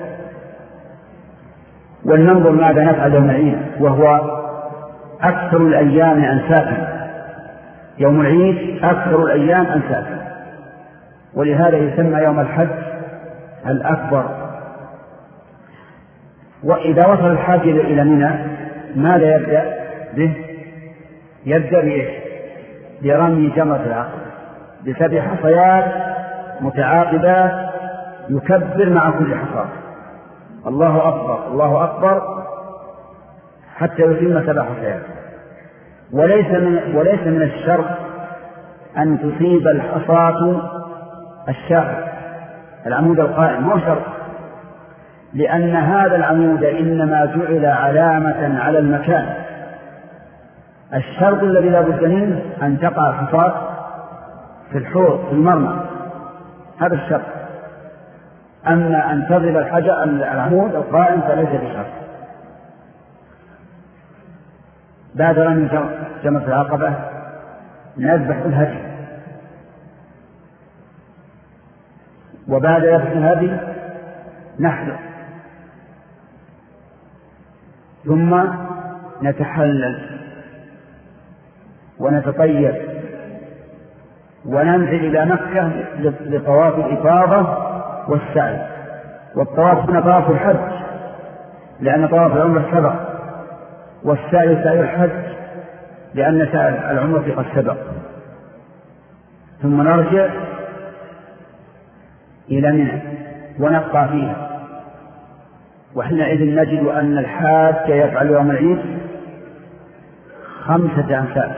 ولننظر ماذا نفعل يوم العيد، وهو أكثر الأيام أنساكا. يوم العيد أكثر الأيام أنساكا، ولهذا يسمى يوم الحج الأكبر. وإذا وصل الحاج إلى منى ماذا يبدأ به؟ يبدأ بإيش؟ برمي جمرة العقبة بسبع حصيات متعاقبات، يكبر مع كل حصاة الله أكبر الله أكبر حتى يتم سبع حصيات. وليس من وليس من الشرط أن تصيب الحصاة الشاخص العمود القائم، مو شرط، لأن هذا العمود إنما جعل علامة على المكان. الشرط الذي لا بد منه أن تقع الحصاة في الحوض في المرمى، هذا الشرط. أما أن تضرب الحجر العمود القائم فليس بشرط. بعد رمي جمرة العقبة نذبح الهدي، وبعد ذبح الهدي نحلق، ثم نتحلل ونتطيب وننزل إلى مكة لطواف الإفاضة والسعي. والطواف هنا طواف الحج، لأن طواف العمرة سبق، والسعي سعي الحج لأن سعي العمرة قد سبق. ثم نرجع إلى منى ونبقى فيها، وحينئذ نجد أن الحاج يفعل يوم العيد خمسة أمثال: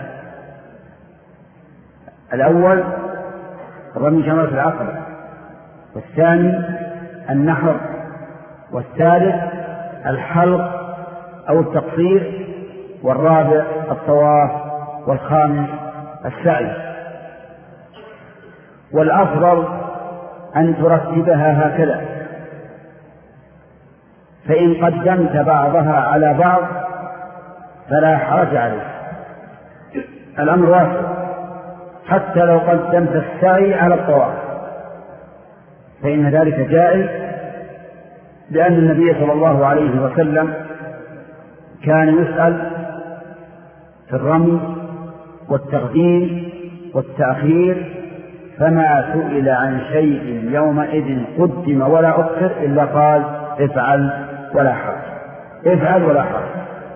الأول رمي جمرة العقبة، والثاني النحر، والثالث الحلق أو التقصير، والرابع الطواف، والخامس السعي. والأفضل أن ترتبها هكذا، فإن قدمت بعضها على بعض فلا حرج عليك، الأمر واسع. حتى لو قدمت السعي على الطواف فإن ذلك جائز، لأن النبي صلى الله عليه وسلم كان يسأل في الرمي والتقديم والتأخير، فما سئل عن شيء يومئذ قدم ولا أخر إلا قال: افعل ولا حرج، افعل ولا حرج.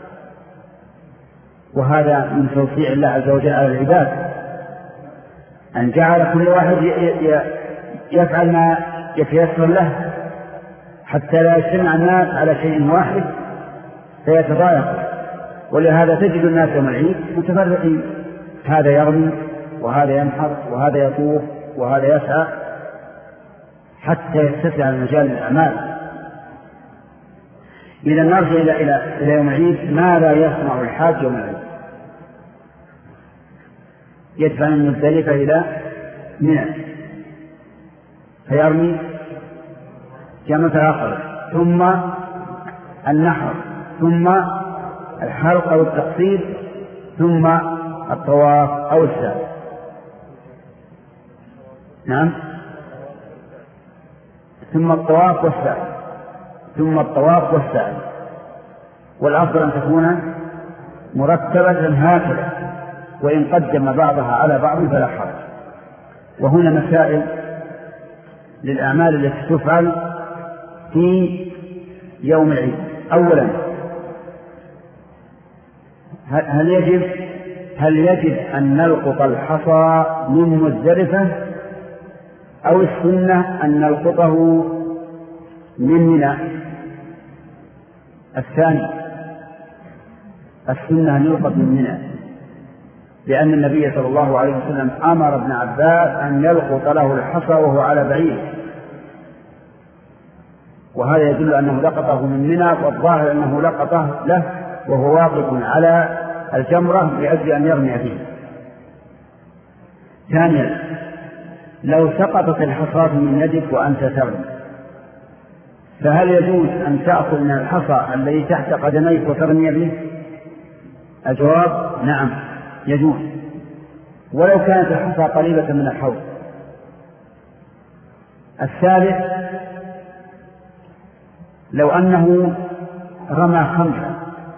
وهذا من توسيع الله عز وجل على العباد، أن جعل كل واحد يفعل ما يتيسر له، حتى لا يجتمع الناس على شيء واحد فيتضايق. ولهذا تجد الناس يوم العيد متفرقين، هذا يرمي وهذا ينحر وهذا يطوف وهذا يسعى، حتى يتسع المجال للأعمال. إذا نرجع إلى إلى إلى يوم العيد، ماذا يصنع الحاج يوم العيد؟ يدفع من مزدلفة إلى منى فيرمي جمرة العقبة، ثم النحر، ثم الحلق أو التقصير، ثم الطواف أو السعي. نعم، ثم الطواف والسعي، ثم الطواف والسعي. والأفضل أن تكون مرتبة هكذا، وإن قدم بعضها على بعض فلا حرج. وهنا مسائل للأعمال التي تفعل في يوم العيد. أولا، هل يجب هل يجب أن نلقط الحصى من مزدلفة، أو السنة أن نلقطه من منى؟ الثاني، السنة أن يلقط من منى، لأن النبي صلى الله عليه وسلم أمر ابن عباس أن يلقط له الحصى وهو على بعير، وهذا يدل أنه لقطه من منى، والظاهر أنه لقطه له وهو واقف على الجمرة لأجل أن يرمي فيه. ثانيا، لو سقطت الحصاة من يدك وأنت ترمي، فهل يجوز أن تأخذ من الحصى الذي تحت قدميك وترمي به؟ الجواب: نعم، يجوز، ولو كانت الحصى قريبة من الحوض. الثالث، لو أنه رمى خمسة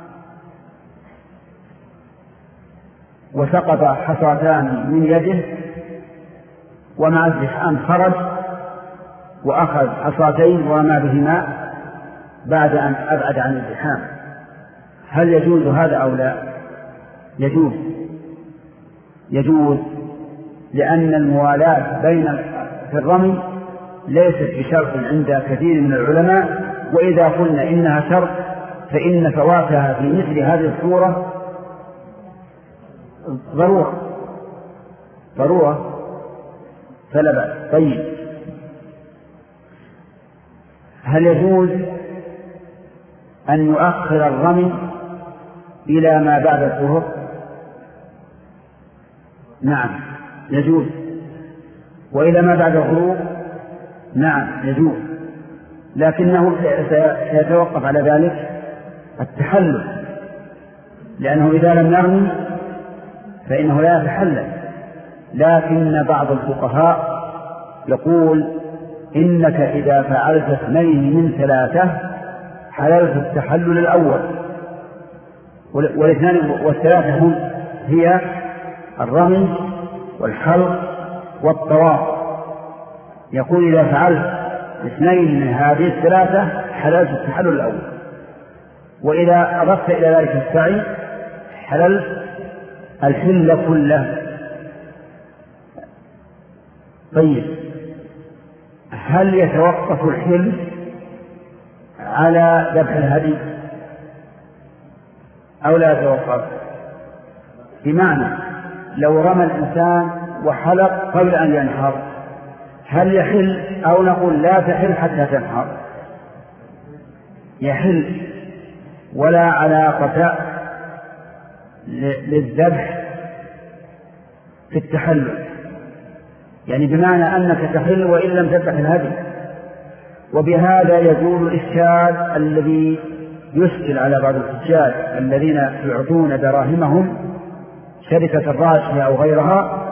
وسقط حصاتان من يده، ومع الزحام خرج وأخذ حصاتين ورمى بهما بعد أن أبعد عن الزحام، هل يجوز هذا أو لا؟ يجوز، يجوز، لأن الموالاة بين في الرمي ليست بشرط عند كثير من العلماء، وإذا قلنا إنها شرط فإن فواتها في مثل هذه الصورة ضرورة ضرورة فلا بأس. طيب، هل يجوز أن يؤخر الرمي إلى ما بعد الظهر؟ نعم، يجوز. وإلى ما بعد الغروب؟ نعم، يجوز، لكنه سيتوقف على ذلك التحلل، لأنه إذا لم يرمي فإنه لا يتحلل. لكن بعض الفقهاء يقول إنك إذا فعلت اثنين من ثلاثة حللت التحلل الأول، والاثنان والثلاثة هم هي الرمي والحلق والطواف. يقول إذا فعلت اثنين من هذه الثلاثة حللت التحلل الأول، وإذا أضفت إلى ذلك السعي حللت الحل كله. طيب، هل يتوقف الحل على ذبح الهدي أو لا يتوقف؟ بمعنى لو رمى الإنسان وحلق قبل أن ينحر هل يحل أو نقول لا تحل حتى تنحر؟ يحل، ولا علاقة للذبح في التحلل، يعني بمعنى أنك تحل وإن لم تذبح الهدي. وبهذا يزول الإشكال الذي يشكل على بعض الحجاج الذين يعطون دراهمهم شركة الراشية أو غيرها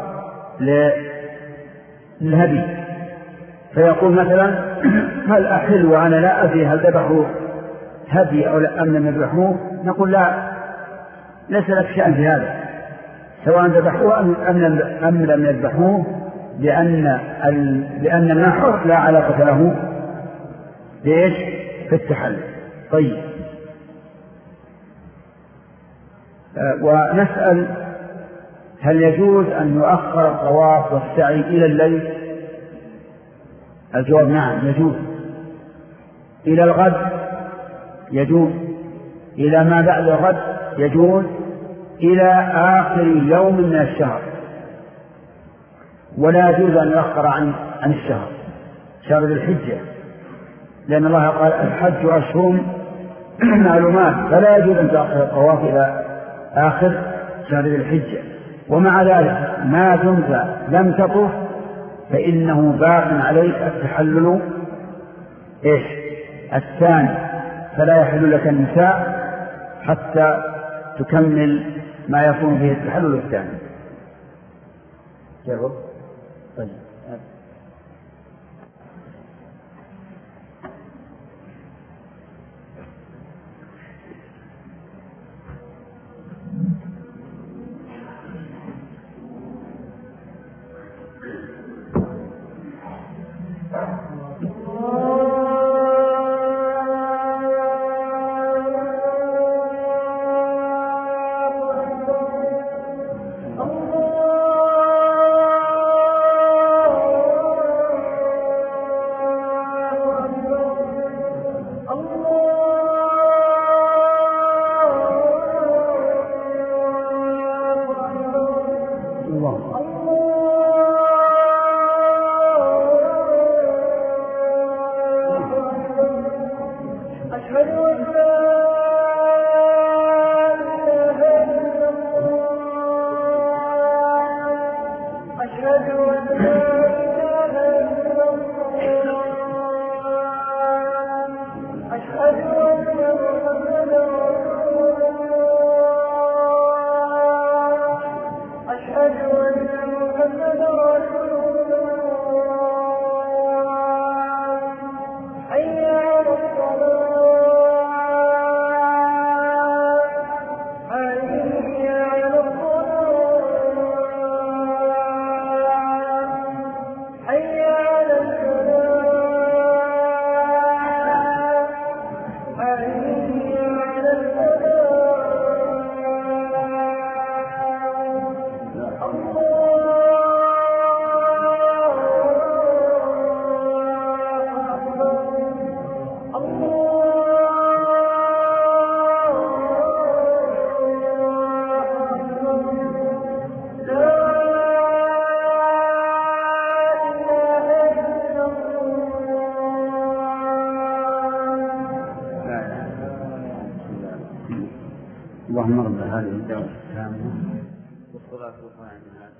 للهدي، فيقول مثلا هل أحل وأنا لا أدري هل ذبحوا هدي أو أم لم يذبحوه؟ نقول لا، ليس لك شأن في هذا، سواء ذبحوه أم لم يذبحوه، لأن لأن النحر لا علاقة له ليش في التحلل. طيب، ونسأل هل يجوز أن يؤخر الطواف والسعي إلى الليل؟ الجواب نعم يجوز. إلى الغد يجوز، إلى ما بعد الغد يجوز، إلى آخر يوم من الشهر، ولا يجوز أن يؤخر عن عن الشهر شهر ذي الحجة، لأن الله قال الحج أشهر معلومات، فلا يجوز أن تؤخر الطواف إلى آخر شهر ذي الحجة. ومع ذلك ما دمت لم تطف فإنه باق عليك التحلل إيش الثاني، فلا يحل لك النساء حتى تكمل ما يكون به التحلل الثاني. جرب. طيب. اللهم رب هذه الدعوة التامة والصلاة والسلام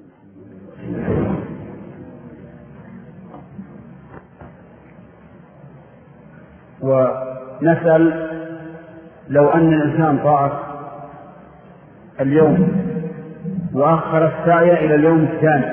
على ونسأل لو أن الإنسان طاف اليوم وأخر السعي إلى اليوم الثاني،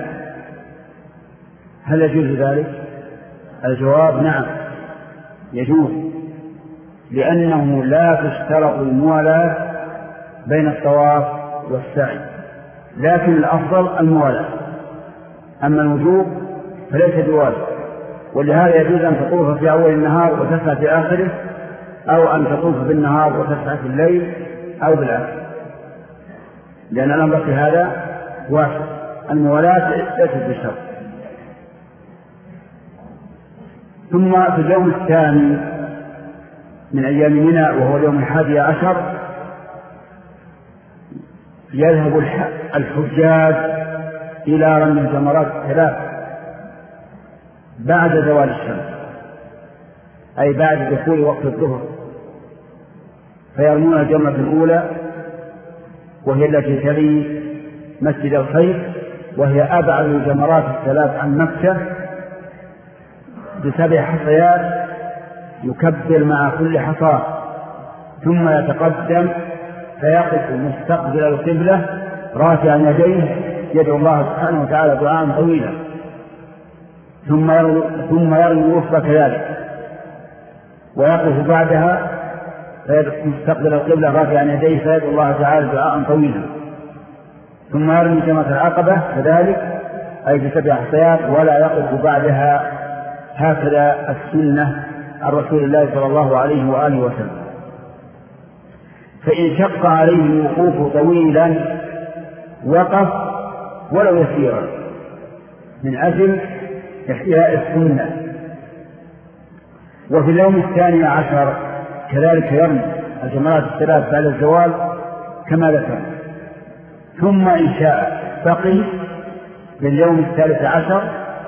هل يجوز ذلك؟ الجواب نعم يجوز، لأنه لا تشترط الموالاة بين الطواف والسعي، لكن الأفضل الموالاة، أما الوجوب فليس بواجب. ولهذا يجوز أن تطوف في أول النهار وتسعى في آخره، أو أن تطوف بالنهار وتسعى في الليل، أو بالعكس، لأن الأمر في هذا واسع، الموالاة ليست بشرط. ثم في اليوم الثاني من أيام منى وهو اليوم الحادي عشر يذهب الحجاج إلى رمي الجمرات الثلاث بعد زوال الشمس، أي بعد دخول وقت الظهر، فيرمون الجمرة الأولى وهي التي تلي مسجد الخيف، وهي أبعد الجمرات الثلاث عن مكة بسبع حصيات يكبر مع كل حصاة، ثم يتقدم فيقف مستقبل القبلة رافعا يديه يدعو الله سبحانه وتعالى دعاء طويلا، ثم ثم يرمي الوسطى كذلك، ويقف بعدها مستقبل القبلة رافعا يديه فيدعو الله تعالى دعاء طويلا، ثم يرمي جمرة العقبة كذلك أي بسبع حصيات، ولا يقف بعدها، هكذا السنة عن رسول الله صلى الله عليه وآله وسلم. فإن شق عليه الوقوف طويلا وقف ولو يسيرا من أجل إحياء السنة. وفي اليوم الثاني عشر كذلك يرمي الجمرات الثلاث بعد الزوال كما ذكر، ثم إن شاء بقي لليوم الثالث عشر،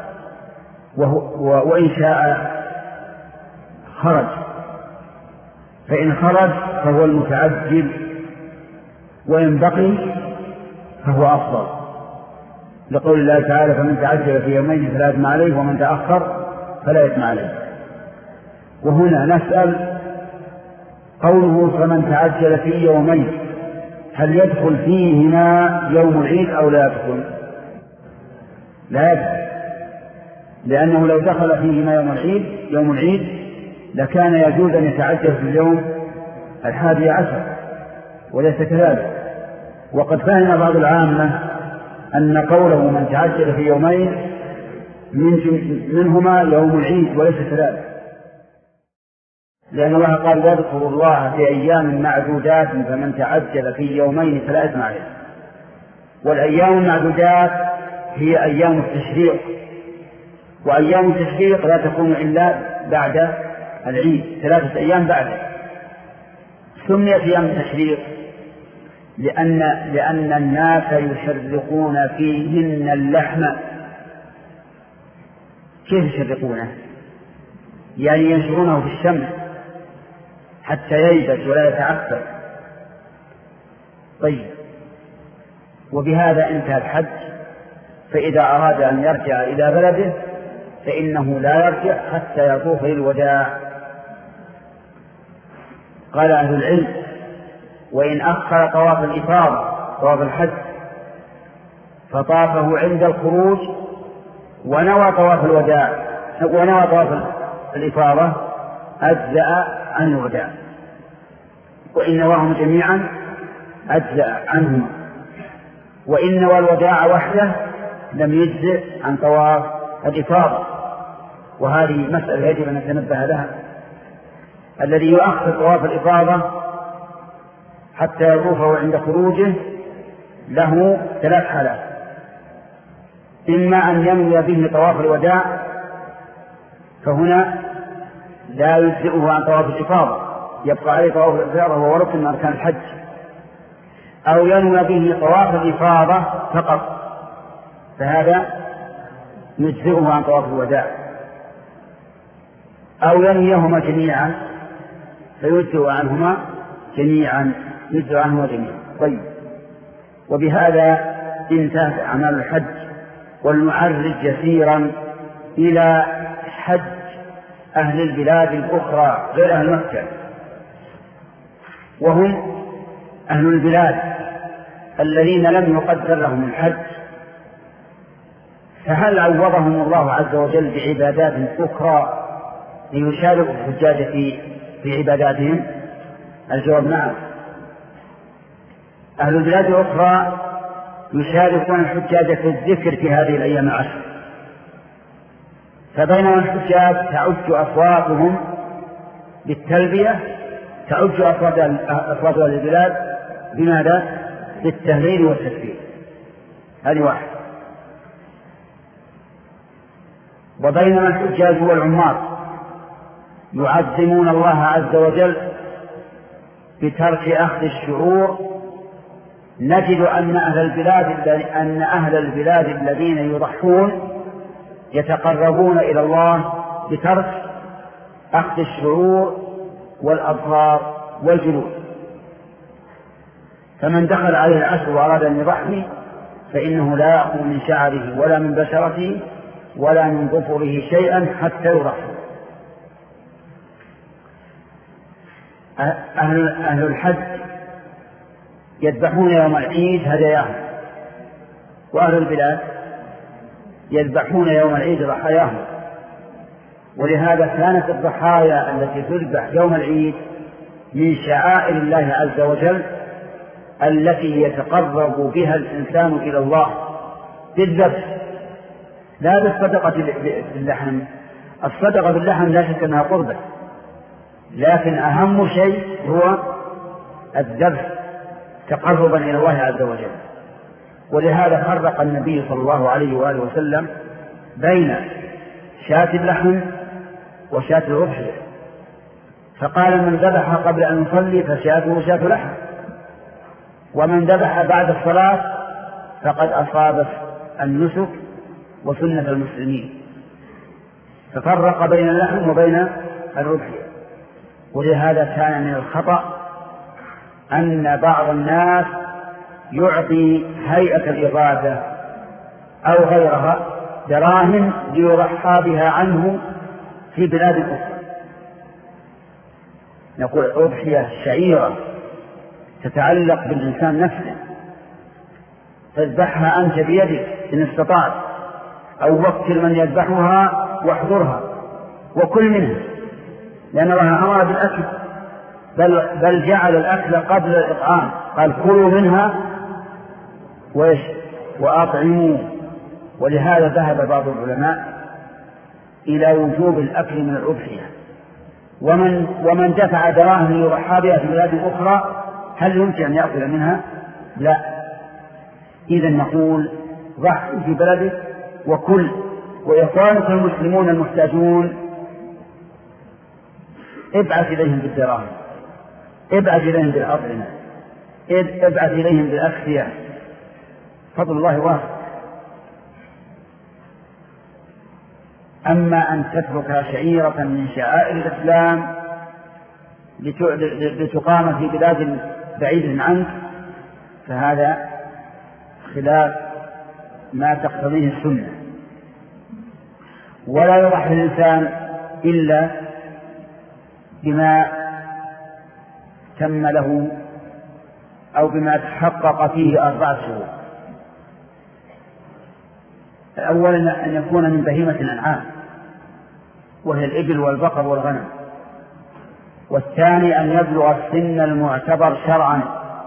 وإن شاء خرج، فإن خرج فهو المتعجل، وإن بقي فهو أفضل، لقول الله تعالى فمن تعجل في يومين فلا إثم عليه ومن تأخر فلا إثم عليه. وهنا نسأل قوله فمن تعجل في يومين هل يدخل فيهما يوم العيد أو لا يدخل؟ لا يدخل، لأنه لو دخل فيهما يوم العيد يوم العيد لكان يجوز أن يتعجل في اليوم الحادي عشر، وليس كذلك. وقد فهم بعض العامة أن قوله من تعجل في يومين من منهما يوم العيد، وليس كذلك، لأن الله قال واذكروا الله في أيام معدودات فمن تعجل في يومين فلا إثم عليه. والأيام المعدودات هي أيام التشريق، وأيام التشريق لا تكون إلا بعد العيد ثلاثة أيام بعده. سميت أيام التشريق لأن لأن الناس يشرقون فيهن اللحم. كيف يشرقونه؟ يعني ينشرونه في الشمس حتى ييبس ولا يتعفر. طيب، وبهذا انتهى الحج، فإذا أراد أن يرجع إلى بلده فإنه لا يرجع حتى يطوف للوداع. قال أهل العلم وإن أخر طواف الإفاضة طواف الحج فطافه عند الخروج ونوى طواف الوداع ونوى طواف الإفاضة أجزأ عن الوداع، وإن نواهم جميعا أجزأ عنهما، وإن نوى الوداع وحده لم يجزئ عن طواف الإفاضة. وهذه مسألة يجب أن نتنبه لها. الذي يؤخر طواف الإفاضة حتى يطوفه عند خروجه له ثلاث حالات: إما أن ينوي به طواف الوداع فهنا لا يجزئه عن طواف الإفاضة، يبقى عليه طواف الإفاضة وهو ركن من أركان الحج، أو ينوي به طواف الإفاضة فقط فهذا يجزئه عن طواف الوداع، أو ينويهما جميعا فيجزئ عنهما جميعا يجزئ عنهما جميعا. طيب، وبهذا انتهت أعمال الحج، ولنعرج يسيرا إلى حج أهل البلاد الأخرى غير أهل مكة، وهم أهل البلاد الذين لم يقدر لهم الحج، فهل عوضهم الله عز وجل بعبادات أخرى ليشاركوا الحجاج في في عباداتهم؟ الجواب نعم. أهل البلاد الأخرى يشاركون الحجاج في الذكر في هذه الأيام العشر، فبينما الحجاج تعج أصواتهم بالتلبية تعج أصوات أهل البلاد بماذا؟ بالتهليل والتكبير. هذه واحد. وبينما الحجاج والعمار يعظمون الله عز وجل بترك أخذ الشعور، نجد أن أهل البلاد أن أهل البلاد الذين يضحون يتقربون إلى الله بترك أخذ الشعور والأظفار والجلود. فمن دخل عليه العشر وأراد أن يضحي فإنه لا يأخذ من شعره ولا من بشرته ولا من ظفره شيئا حتى يضحي. أهل, أهل الحج يذبحون يوم العيد هداياهم، وأهل البلاد يذبحون يوم العيد ضحاياهم. ولهذا كانت الضحايا التي تذبح يوم العيد من شعائر الله عز وجل التي يتقرب بها الإنسان إلى الله بالذبح، لا بالصدقة باللحم. الصدقة باللحم لا شك أنها قربة، لكن أهم شيء هو الذبح تقربا إلى الله عز وجل. ولهذا فرق النبي صلى الله عليه وآله وسلم بين شاة اللحم وشاة الأضحية، فقال من ذبح قبل أن يصلي فشاته شاة لحم، ومن ذبح بعد الصلاة فقد أصاب النسك وسنة المسلمين، ففرق بين اللحم وبين الأضحية. ولهذا كان من الخطأ أن بعض الناس يعطي هيئة الإغاثة أو غيرها دراهم ليضحى بها عنه في بلاد أخرى. نقول أضحية شعيرة تتعلق بالإنسان نفسه، فاذبحها أنت بيدك إن استطعت، أو وكل من يذبحها واحضرها وكل منها، لأن الله أمر بالأكل، بل, بل جعل الأكل قبل الإطعام، قال كلوا منها وإيش وأطعموا. ولهذا ذهب بعض العلماء إلى وجوب الأكل من الأضحية. ومن, ومن دفع دراهم ليضحى بها في بلاد أخرى هل يمكن أن يأكل منها؟ لا. إذا نقول ضحي في بلدك وكل، وإخوانك المسلمون المحتاجون ابعث إليهم بالدراهم، ابعث إليهم بالأطعمة، ابعث إليهم بالأكسية، فضل الله واسع. أما أن تترك شعيرة من شعائر الإسلام لتقام في بلاد بعيد عنك فهذا خلاف ما تقتضيه السنة. ولا يضحي الإنسان إلا بما تم له أو بما تحقق فيه أربعة شهور. الأول أن يكون من بهيمة الأنعام وهي الإبل والبقر والغنم، والثاني أن يبلغ السن المعتبر شرعا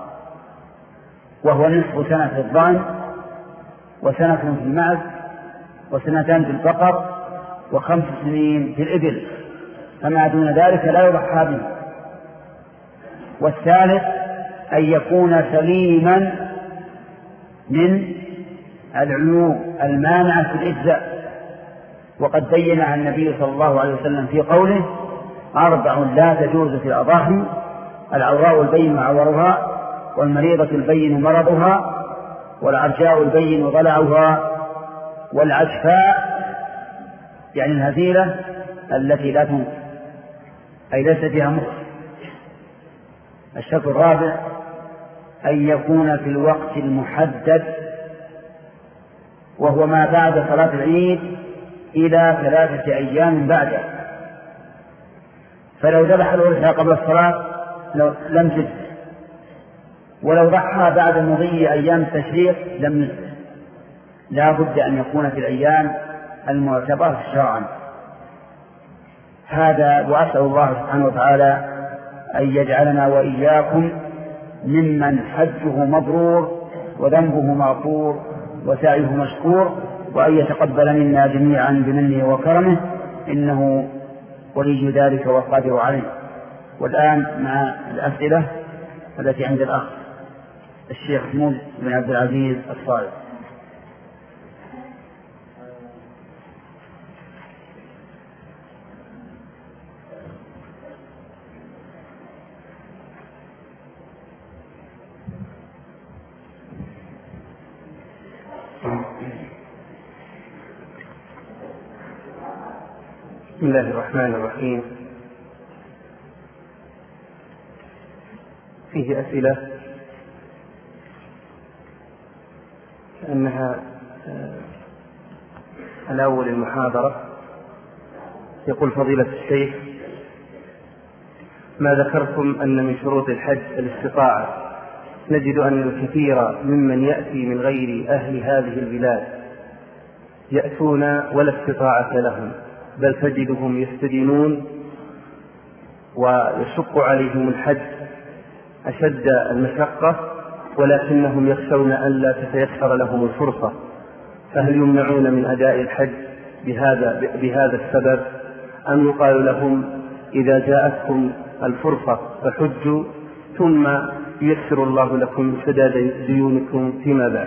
وهو نصف سنة في الضأن وسنة في المعز وسنتان في البقر وخمس سنين في الإبل، فما دون ذلك لا يضحى به. والثالث أن يكون سليما من العيوب المانعة في الإجزاء، وقد بينها النبي صلى الله عليه وسلم في قوله أربع لا تجوز في الأضاحي: العوراء البين عورها، والمريضة البين مرضها، والعرجاء البين ضلعها، والعجفاء يعني الهزيلة التي لا تنقص أي ليس فيها مخ. الشرط الرابع أن يكون في الوقت المحدد وهو ما بعد صلاة العيد إلى ثلاثة أيام بعده، فلو ذبح الأضحية قبل الصلاة لم تجزئ، ولو ضحى بعد مضي أيام التشريق لم يجزئ، لا بد أن يكون في الأيام المعتبرة شرعا. هذا، وأسأل الله سبحانه وتعالى أن يجعلنا وإياكم ممن حجه مبرور وذنبه مغفور وسعيه مشكور، وأن يتقبل منا جميعا بمنه وكرمه، إنه ولي ذلك والقادر عليه. والآن مع الأسئلة التي عند الأخ الشيخ محمود بن عبد العزيز الصالح. بسم الله الرحمن الرحيم. فيه أسئلة كأنها على أول المحاضرة. يقول فضيلة الشيخ: ما ذكرتم أن من شروط الحج الاستطاعة، نجد أن الكثير ممن يأتي من غير أهل هذه البلاد يأتون ولا استطاعة لهم، بل تجدهم يستدينون ويشق عليهم الحج أشد المشقة، ولكنهم يخشون أن لا تتيسر لهم الفرصة، فهل يمنعون من أداء الحج بهذا, بهذا السبب، أم يقال لهم إذا جاءتكم الفرصة فحجوا ثم ييسر الله لكم سداد ديونكم فيما بعد؟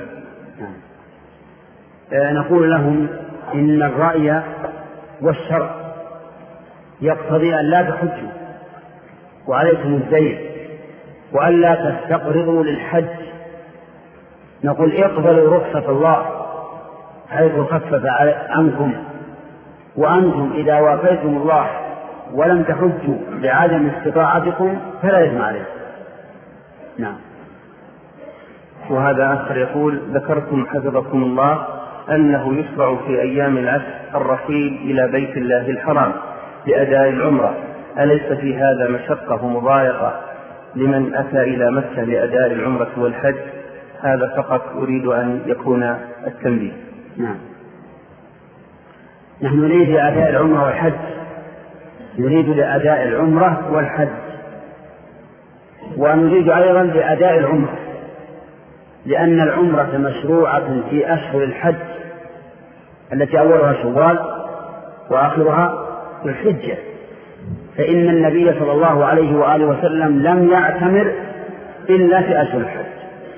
نقول لهم إن الرأي والشرع يقتضي أن لا تحجوا وعليكم الدين وأن لا تستقرضوا للحج. نقول اقبلوا رخصة الله حيث خفف عنكم، وأنتم إذا وافيتم الله ولم تحجوا لعدم استطاعتكم فلا إثم عليكم. نعم. وهذا آخر يقول: ذكرتم حفظكم الله أنه يشرع في أيام العشر الرحيل إلى بيت الله الحرام لأداء العمرة، أليس في هذا مشقة ومضايقة لمن أتى إلى مكة لأداء العمرة والحج؟ هذا فقط أريد أن يكون التنبيه. نعم. نحن نريد لأداء العمرة والحج، نريد لأداء العمرة والحج، ونريد أيضا لأداء العمرة، لأن العمرة مشروعة في أشهر الحج التي أولها شوال وآخرها ذو الحجة، فإن النبي صلى الله عليه وآله وسلم لم يعتمر إلا في أشهر الحج،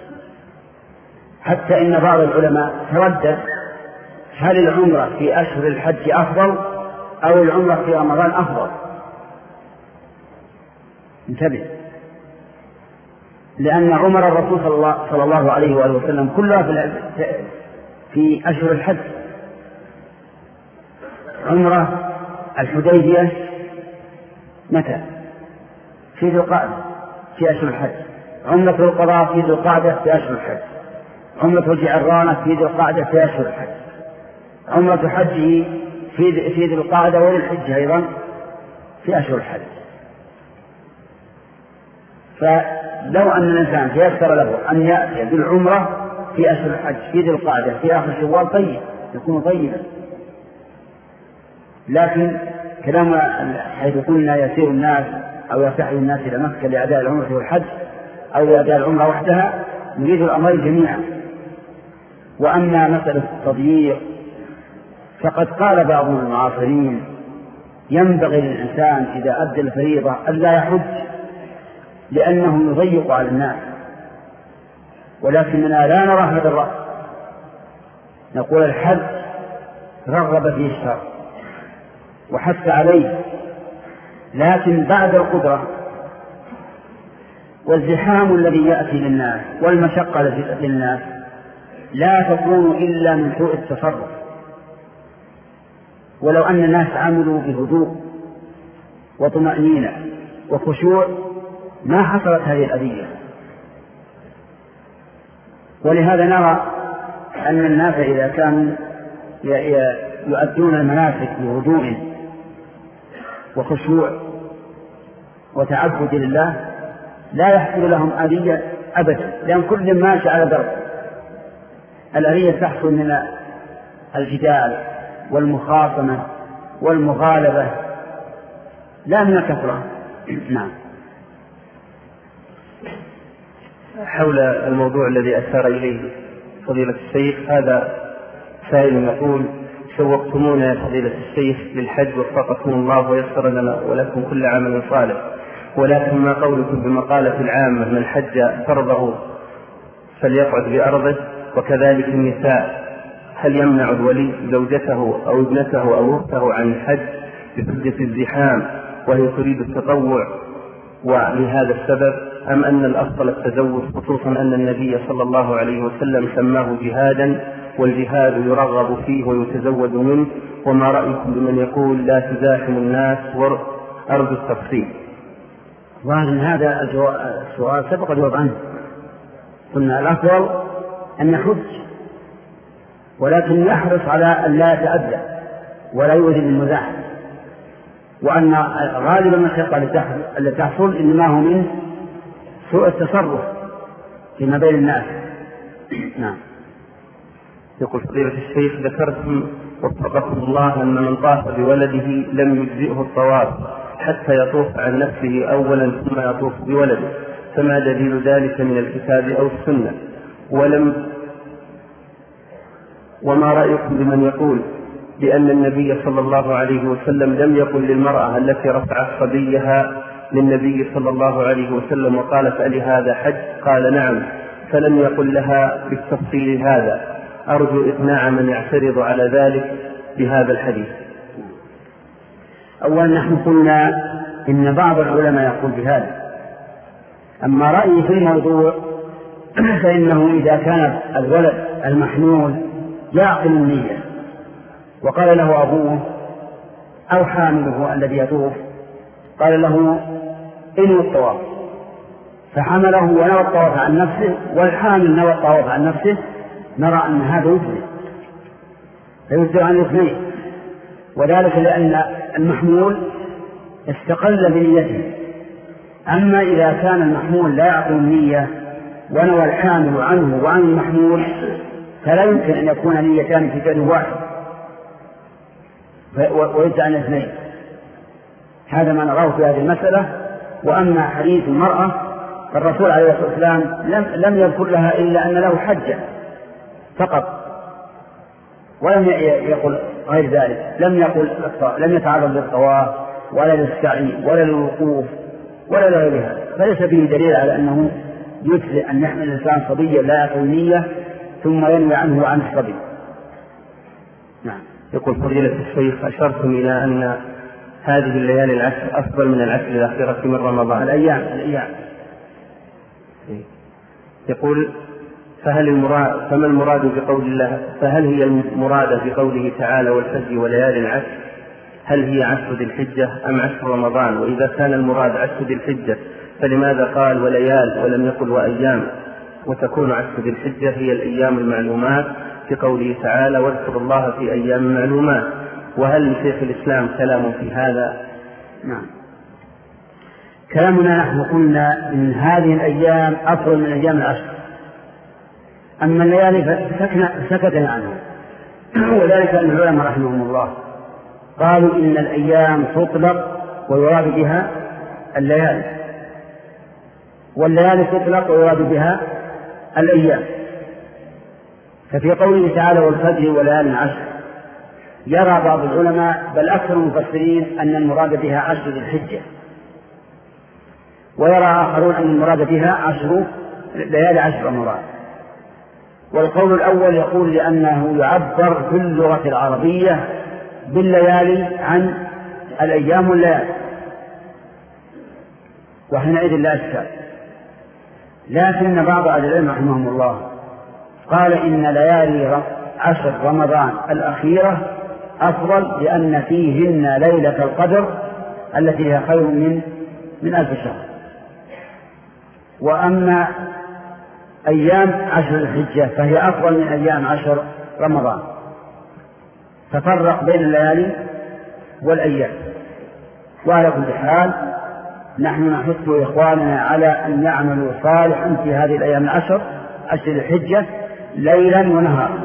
حتى إن بعض العلماء تردد هل العمرة في أشهر الحج أفضل أو العمرة في رمضان أفضل. انتبه، لأن عمر الرسول صلى الله عليه وآله وسلم كلها في أشهر الحج. عمرة الحديبية متى؟ في ذو القعدة في أشهر الحج. عمرة القضاء في ذو القعدة في أشهر الحج. عمرة الجعرانة في ذو القعدة في أشهر الحج. عمرة حجه في في ذو القعدة والحج أيضا في أشهر الحج. فلو أن الإنسان تيسر له أن يأتي بالعمرة في أشهر الحج في ذي القعدة في آخر شوال طيب، يكون طيبا. لكن كلام حيث قلنا يسير الناس أو يرتحل الناس إلى مكة لأداء العمرة والحج أو لأداء العمرة وحدها، نريد الأمرين جميعا. وأما مسألة التضييق فقد قال بعض المعاصرين ينبغي للإنسان إذا أدى الفريضة ألا يحج لأنه يضيق على الناس، ولكننا لا نرى هذا الرأي. نقول الحج رغب فيه الشرع وحث عليه، لكن بعد القدرة والزحام الذي يأتي للناس والمشقة التي تأتي للناس لا تكون إلا من سوء التصرف. ولو أن الناس عملوا بهدوء وطمأنينة وخشوع ما حصلت هذه الأذية. ولهذا نرى أن الناس إذا كانوا يؤدون المناسك بهدوء وخشوع وتعبد لله لا يحصل لهم أذية أبدا، لأن كل ماشي على درب. الأذية تحصل من الجدال والمخاصمة والمغالبة لا من الكثرة. نعم. حول الموضوع الذي أشار إليه فضيلة الشيخ، هذا سائل يقول: شوقتمونا يا فضيلة الشيخ للحج وفقكم الله ويسر لنا ولكم كل عمل صالح، ولكن ما قولكم بمقالة العامة من حج فرضه فليقعد بأرضه وكذلك النساء، هل يمنع الولي زوجته أو ابنته أو أخته عن الحج بحجة الزحام وهي تريد التطوع ولهذا السبب، أم أن الأفضل التزوج، خصوصا أن النبي صلى الله عليه وسلم سماه جهادا والجهاد يرغب فيه ويتزود منه؟ وما رأيكم بمن يقول لا تزاحم الناس وأرجو التفصيل؟ وهذا هذا السؤال سبق الجواب عنه. قلنا الأفضل أن يحج، ولكن يحرص على أن لا يتأذى ولا يؤذي بالمزاحم، وأن غالبا الخطأ التي تحصل إنما هو من سوء التصرف فيما بين الناس. نعم. يقول فضيلة الشيخ: ذكرتم وفقكم الله أن من طاف بولده لم يجزئه الطواف حتى يطوف عن نفسه أولا ثم يطوف بولده، فما دليل ذلك من الكتاب أو السنة؟ ولم وما رأيكم بمن يقول بأن النبي صلى الله عليه وسلم لم يقل للمرأة التي رفعت صبيها للنبي صلى الله عليه وسلم وقالت ألي هذا حج؟ قال نعم، فلم يقل لها بالتفصيل هذا. أرجو إقناع من يعترض على ذلك بهذا الحديث. أولا نحن قلنا إن بعض العلماء يقول بهذا، أما رأيي في الموضوع فإنه إذا كان الولد المحمول يعقل النية وقال له أبوه أو حامله الذي يطوف قال له إنوي الطواف، فحمله ونوى الطواف عن نفسه والحامل نوى الطواف عن نفسه، نرى أن هذا يجزي فيجزي عن الاثنين، وذلك لأن المحمول استقل بنيته. أما إذا كان المحمول لا يعقل النية ونوى الحامل عنه وعن المحمول فلا يمكن أن يكون نيتان في فعل واحد ويجزي عن الاثنين. هذا ما نراه في هذه المسألة. وأما حديث المرأة فالرسول عليه الصلاة والسلام لم, لم يذكر لها إلا أن له حجة فقط، ولم يقل غير ذلك، لم يقل لم يتعرض للطواف ولا للسعي ولا للوقوف ولا لغيرها، فليس به دليل على أنه يجزئ أن يحمل الإنسان صبيا لا يعقل نية ثم ينوي عنه وعن الصبي. نعم. يقول فضيلة الشيخ: أشرتم إلى أن هذه الليالي العشر أفضل من العشر الأخيرة من رمضان. الأيام الأيام يقول: فهل المراد فما المراد بقول الله فهل هي المرادة بقوله تعالى والفجر وليالي العشر؟ هل هي عشر ذي الحجة أم عشر رمضان؟ وإذا كان المراد عشر ذي الحجة فلماذا قال وليال ولم يقل وأيام؟ وتكون عشر ذي الحجة هي الأيام المعلومات في قوله تعالى واذكروا الله في أيام معلومات. وهل لشيخ الإسلام كلام في هذا؟ نعم. كلامنا نحن قلنا إن هذه الأيام أفضل من أيام العشر، أما الليالي فسكتنا عنه، وذلك أن العلماء رحمهم الله قالوا إن الأيام تطلق ويراد بها الليالي، والليالي تطلق ويراد بها الأيام. ففي قوله تعالى والفجر وليالي عشر يرى بعض العلماء بل أكثر المفسرين أن المراد بها عشر ذي الحجة، ويرى آخرون أن المراد بها عشر ليالي عشر رمضان. والقول الأول يقول لأنه يعبر في اللغة العربية بالليالي عن الأيام والليالي، وحينئذ لا إشكال. لكن بعض أهل العلم رحمهم الله قال إن ليالي عشر رمضان الأخيرة أفضل لأن فيهن ليلة القدر التي هي خير من من ألف شهر. وأما أيام عشر الحجة فهي أفضل من أيام عشر رمضان، ففرق بين الليالي والأيام. وعلى كل حال نحن نحث إخواننا على أن يعملوا صالحا في هذه الأيام العشر عشر الحجة ليلا ونهارا.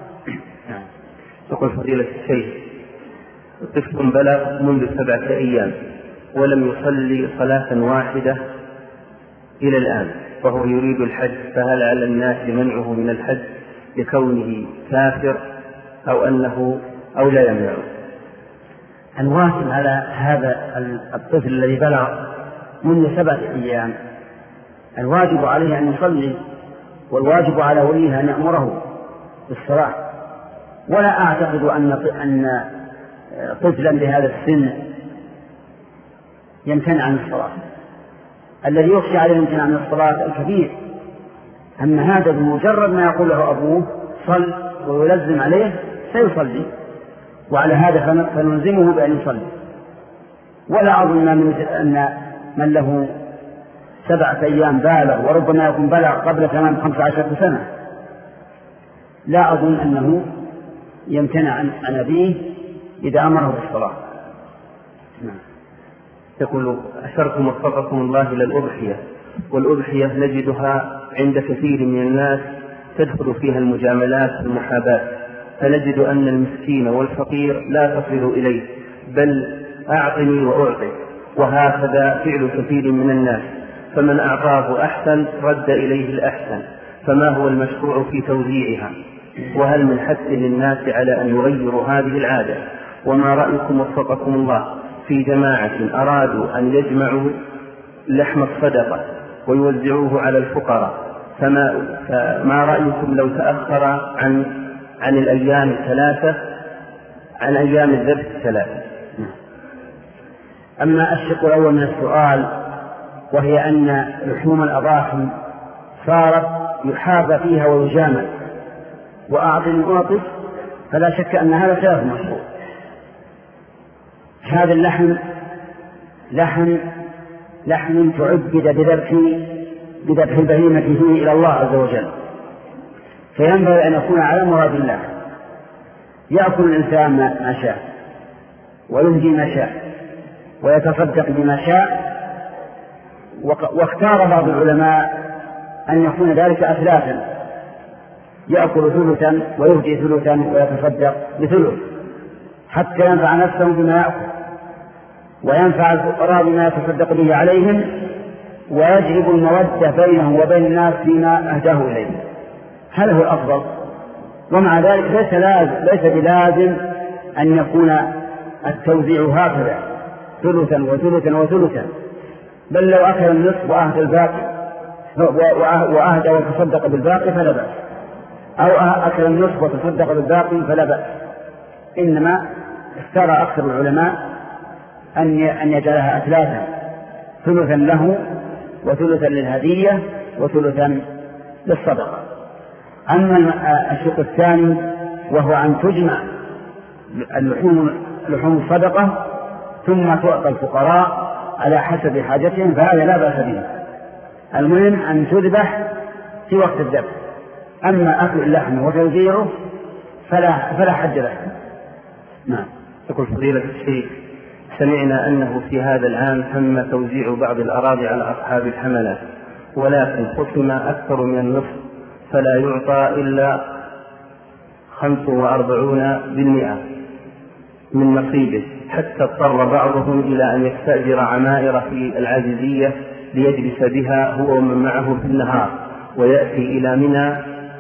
يقول فضيلة الشيخ: طفل بلغ منذ سبعة أيام ولم يصلي صلاة واحدة إلى الآن وهو يريد الحج، فهل على الناس منعه من الحج لكونه كافر أو أنه أو لا يمنعه؟ الواجب على هذا الطفل الذي بلغ منذ سبعة أيام الواجب عليه أن يصلي، والواجب على وليه أن يأمره بالصلاة. ولا أعتقد أن أن طفلا بهذا السن يمتنع عن الصلاة. الذي يخشى عليه يمتنع عن الصلاة الكبير، أما هذا بمجرد ما يقول له أبوه صل ويلزم عليه سيصلي، وعلى هذا فنلزمه بأن يصلي. ولا أظن أن من له سبعة أيام بالغ وربما يكون بلغ قبل تمام خمس عشرة سنة، لا أظن أنه يمتنع عن أبيه إذا أمره بالصلاة. نعم. يقول: أشركم وفقكم الله إلى الأضحية، والأضحية نجدها عند كثير من الناس تدخل فيها المجاملات والمحاباة، فنجد أن المسكين والفقير لا تصل إليه، بل أعطني وأعطي، وهكذا فعل كثير من الناس، فمن أعطاه أحسن رد إليه الأحسن، فما هو المشروع في توزيعها؟ وهل من حث للناس على أن يغيروا هذه العادة؟ وما رأيكم وفقكم الله في جماعة أرادوا أن يجمعوا لحم الصدقة ويوزعوه على الفقراء، فما, فما رأيكم لو تأخر عن عن الأيام الثلاثة عن أيام الذبح الثلاثة؟ أما الشق الأول من السؤال، وهي أن لحوم الأضاحي صارت يحاب فيها ويجامل وأعطني أعطي، فلا شك أن هذا خلاف مشروع. هذا اللحم لحم لحم تعبد بذبح بذبح البهيمة فيه إلى الله عز وجل، فينبغي أن يكون على مراد الله. يأكل الإنسان ما شاء ويهدي ما شاء ويتصدق بما شاء، واختار بعض العلماء أن يكون ذلك أثلاثا: يأكل ثلثا ويهدي ثلثا ويتصدق بثلث، حتى ينفع نفسه بما يأكل وينفع الفقراء بما يتصدق به عليهم، ويجلب المودة بينه وبين الناس فيما أهداه إليه. هذا هو الأفضل. ومع ذلك ليس, ليس بلازم أن يكون التوزيع هكذا ثلثا وثلثا وثلثا، بل لو أكل النصف وأهدى الباقي وأهدى وتصدق بالباقي فلا بأس، أو أكل النصف وتصدق بالباقي فلا بأس. إنما اختار أكثر العلماء أن يجعلها أثلاثا: ثلثا له وثلثا للهدية وثلثا للصدقة. أما الشق الثاني وهو أن تجمع اللحوم لحوم الصدقة ثم تعطى الفقراء على حسب حاجتهم، فهذا لا بأس به. المهم أن تذبح في وقت الذبح. أما أكل اللحم وتوزيعه فلا فلا حد له. نعم. يقول فضيلة الشيخ: سمعنا أنه في هذا العام تم توزيع بعض الأراضي على أصحاب الحملات، ولكن قسم أكثر من النصف، فلا يعطى إلا خمس وأربعون بالمئة من نصيبه، حتى اضطر بعضهم إلى أن يستأجر عمائر في العزيزية ليجلس بها هو ومن معه في النهار، ويأتي إلى منى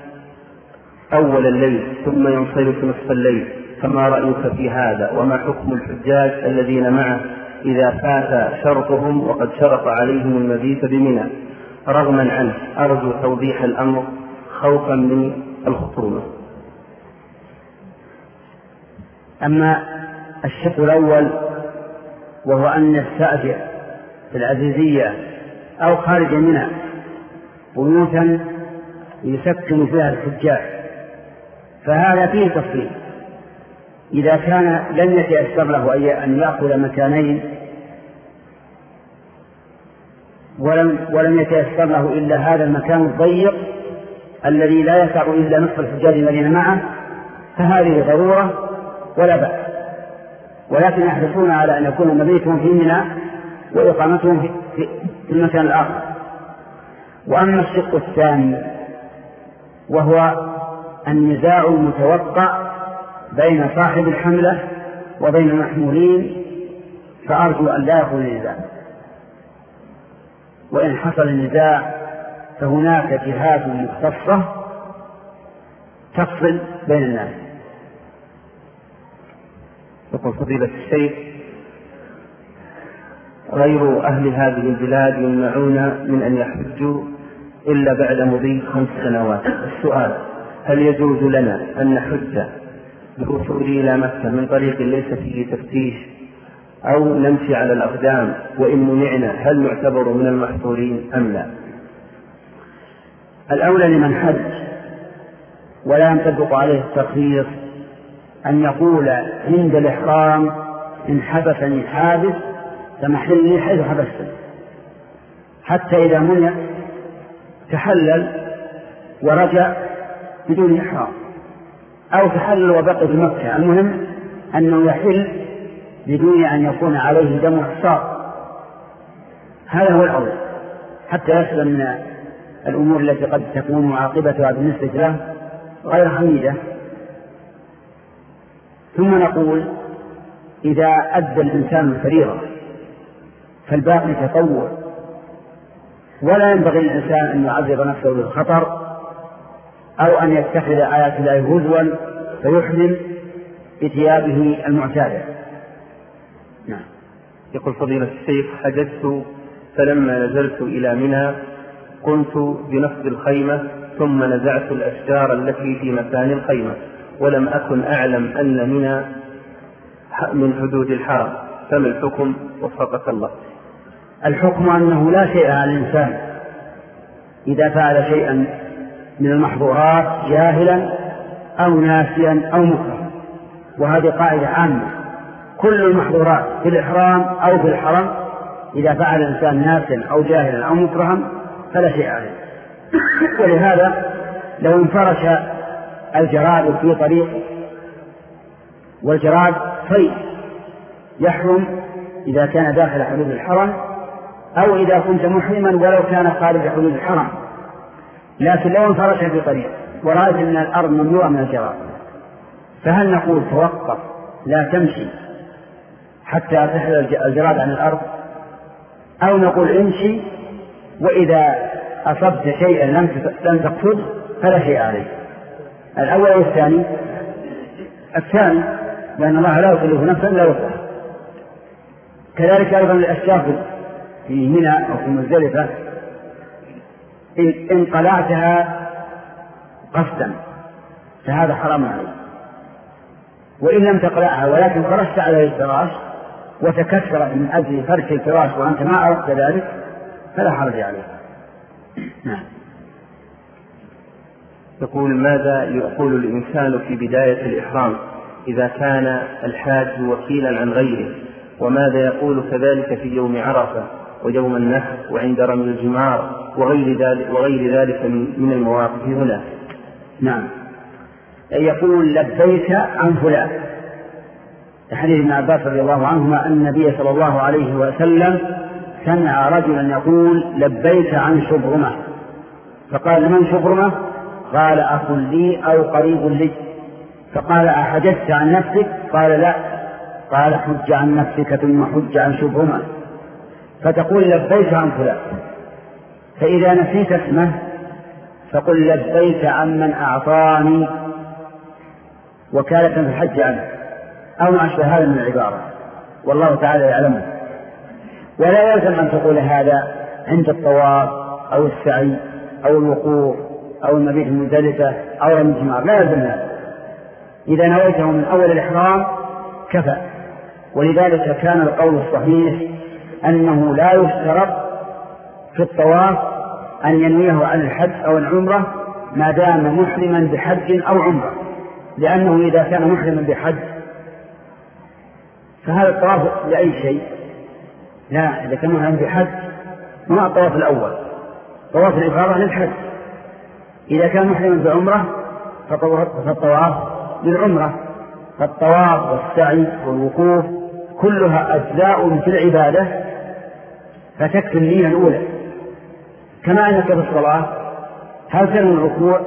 أول الليل ثم ينصرف نصف الليل، فما رأيك في هذا؟ وما حكم الحجاج الذين معه إذا فات شرطهم وقد شرط عليهم المبيت بمنى رغما عنه؟ أرجو توضيح الأمر خوفا من الخصومة. أما الشق الأول وهو أن يستأجر في العزيزية أو خارج منها بيوتا يسكن فيها الحجاج، فهذا فيه تفصيل. إذا كان لم يتيسر له أن يأخذ مكانين ولم, ولم يتيسر له إلا هذا المكان الضيق الذي لا يسع إلا نصف الحجاج الذين معه، فهذه ضرورة ولا بأس. ولكن يحرصون على أن يكون مبيتهم في منى وإقامتهم في المكان الآخر. وأما الشق الثاني وهو النزاع المتوقع بين صاحب الحملة وبين المحمولين، فأرجو أن لا يكون النزاع، وإن حصل النزاع فهناك جهات مختصة تفصل بين الناس. يقول فضيلة الشيخ: غير أهل هذه البلاد يمنعون من أن يحجوا إلا بعد مضي خمس سنوات. السؤال: هل يجوز لنا أن نحج بالوصول إلى مكة من طريق ليس فيه تفتيش أو نمشي على الأقدام؟ وإن منعنا هل نعتبر من المحظورين أم لا؟ الأولى لمن حج ولا ينطبق عليه الترخيص أن يقول عند الإحرام: إن حبسني حابس فمحلي حيث حبستني، حتى إذا منع تحلل ورجع بدون إحرام، أو تحلل وبقي في مكة. المهم أنه يحل بدون أن يكون عليه دم حصار، هذا هو الأول، حتى يسلم من الأمور التي قد تكون عاقبتها بالنسبة له غير حميدة. ثم نقول: إذا أدى الإنسان الفريضة فالباقي تطوع، ولا ينبغي للإنسان أن يعرض نفسه للخطر أو أن يتخذ آيات الله هزوا فيحرم بثيابه المعتادة. نعم. يقول فضيلة الشيخ: حججت فلما نزلت إلى منى قمت بنصب الخيمة ثم نزعت الأشجار التي في مكان الخيمة، ولم أكن أعلم أن منى من حدود الحرم، فما الحكم وفقك الله؟ الحكم أنه لا شيء على الإنسان إذا فعل شيئا من المحظورات جاهلا أو ناسيا أو مكرها، وهذه قاعدة عامة: كل المحظورات في الإحرام أو في الحرم إذا فعل الإنسان ناسيا أو جاهلا أو مكرها فلا شيء عليه. ولهذا لو انفرش الجراد في طريق، والجراد صيد يحرم إذا كان داخل حدود الحرم أو إذا كنت محرما ولو كان خارج حدود الحرم، لكن لو انفرش في طريق ورأيت أن الأرض مملوءة من الجراد، فهل نقول توقف لا تمشي حتى تحل الجراد عن الأرض، أو نقول امشي وإذا أصبت شيئا لم تقصد فلا شيء عليه؟ الأول والثاني؟ الثاني، لأن الله لا يكلف نفسا لا وسعها. كذلك أيضا الأشجار في منى أو في مزدلفة إن قلعتها قصدا فهذا حرام عليك، وإن لم تقلعها ولكن فرشت عليه الفراش وتكسرت من أجل فرش الفراش وأنت ما أردت ذلك فلا حرج عليك. نعم. يقول: ماذا يقول الإنسان في بداية الإحرام إذا كان الحاج وكيلا عن غيره؟ وماذا يقول كذلك في يوم عرفة ويوم النحر وعند رمي الجمار وغير ذلك, وغير ذلك من المواقف هنا؟ نعم. يقول: لبيك عن فلان، حديث ابن عباس رضي الله عنهما أن النبي صلى الله عليه وسلم سمع رجلا يقول: لبيك عن شبرمة، فقال: من شبرمة؟ قال: أخ لي أو قريب لي. فقال: أحججت عن نفسك؟ قال: لا. قال: حج عن نفسك ثم حج عن شبرمة. فتقول: لبيك عن فلان. فإذا نسيت اسمه فقل: لبيك عن من أعطاني وكالة في الحج عنه، أو ما أشبه هذا من العبارة، والله تعالى يعلمه. ولا يلزم أن تقول هذا عند الطواف أو السعي أو الوقوف أو المبيت المزدلفة أو رمي الجمار، لا يلزم هذا. إذا نويته من أول الإحرام كفى. ولذلك كان القول الصحيح أنه لا يشترط في الطواف أن ينويه عن الحج أو العمرة ما دام محرما بحج أو عمرة، لأنه إذا كان محرما بحج فهذا الطواف لأي شيء، لا، إذا كان محرما بحج ما الطواف الأول، طواف الإفاضة للحج. إذا كان محرما بعمرة فالطواف للعمرة. فالطواف والسعي والوقوف كلها أجزاء في العبادة فتكفي النية الأولى، كما أنك في الصلاة هل تنوي الركوع؟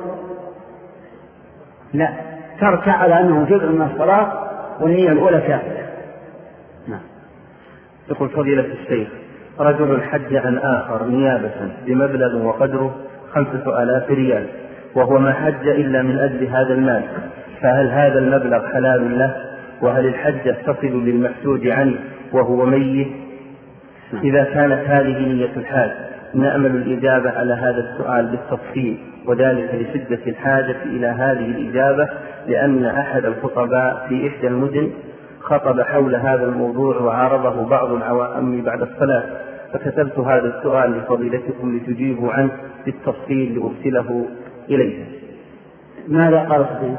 لا، تركع على أنه جزء من الصلاة والنية الأولى كافية. نعم. يقول فضيلة الشيخ: رجل حج عن آخر نيابة بمبلغ وقدره خمسة آلاف ريال، وهو ما حج إلا من أجل هذا المال، فهل هذا المبلغ حلال له؟ وهل الحجة تصل للمحسود عنه وهو ميت؟ إذا كانت هذه نية الحاج نأمل الإجابة على هذا السؤال بالتفصيل، وذلك لشدة الحاجة إلى هذه الإجابة، لأن أحد الخطباء في إحدى المدن خطب حول هذا الموضوع وعارضه بعض العوام بعد الصلاة، فكتبت هذا السؤال لفضيلتكم لتجيبوا عنه بالتفصيل لأرسله إليه. ماذا قال الخطيب؟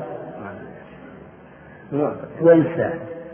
وينسى.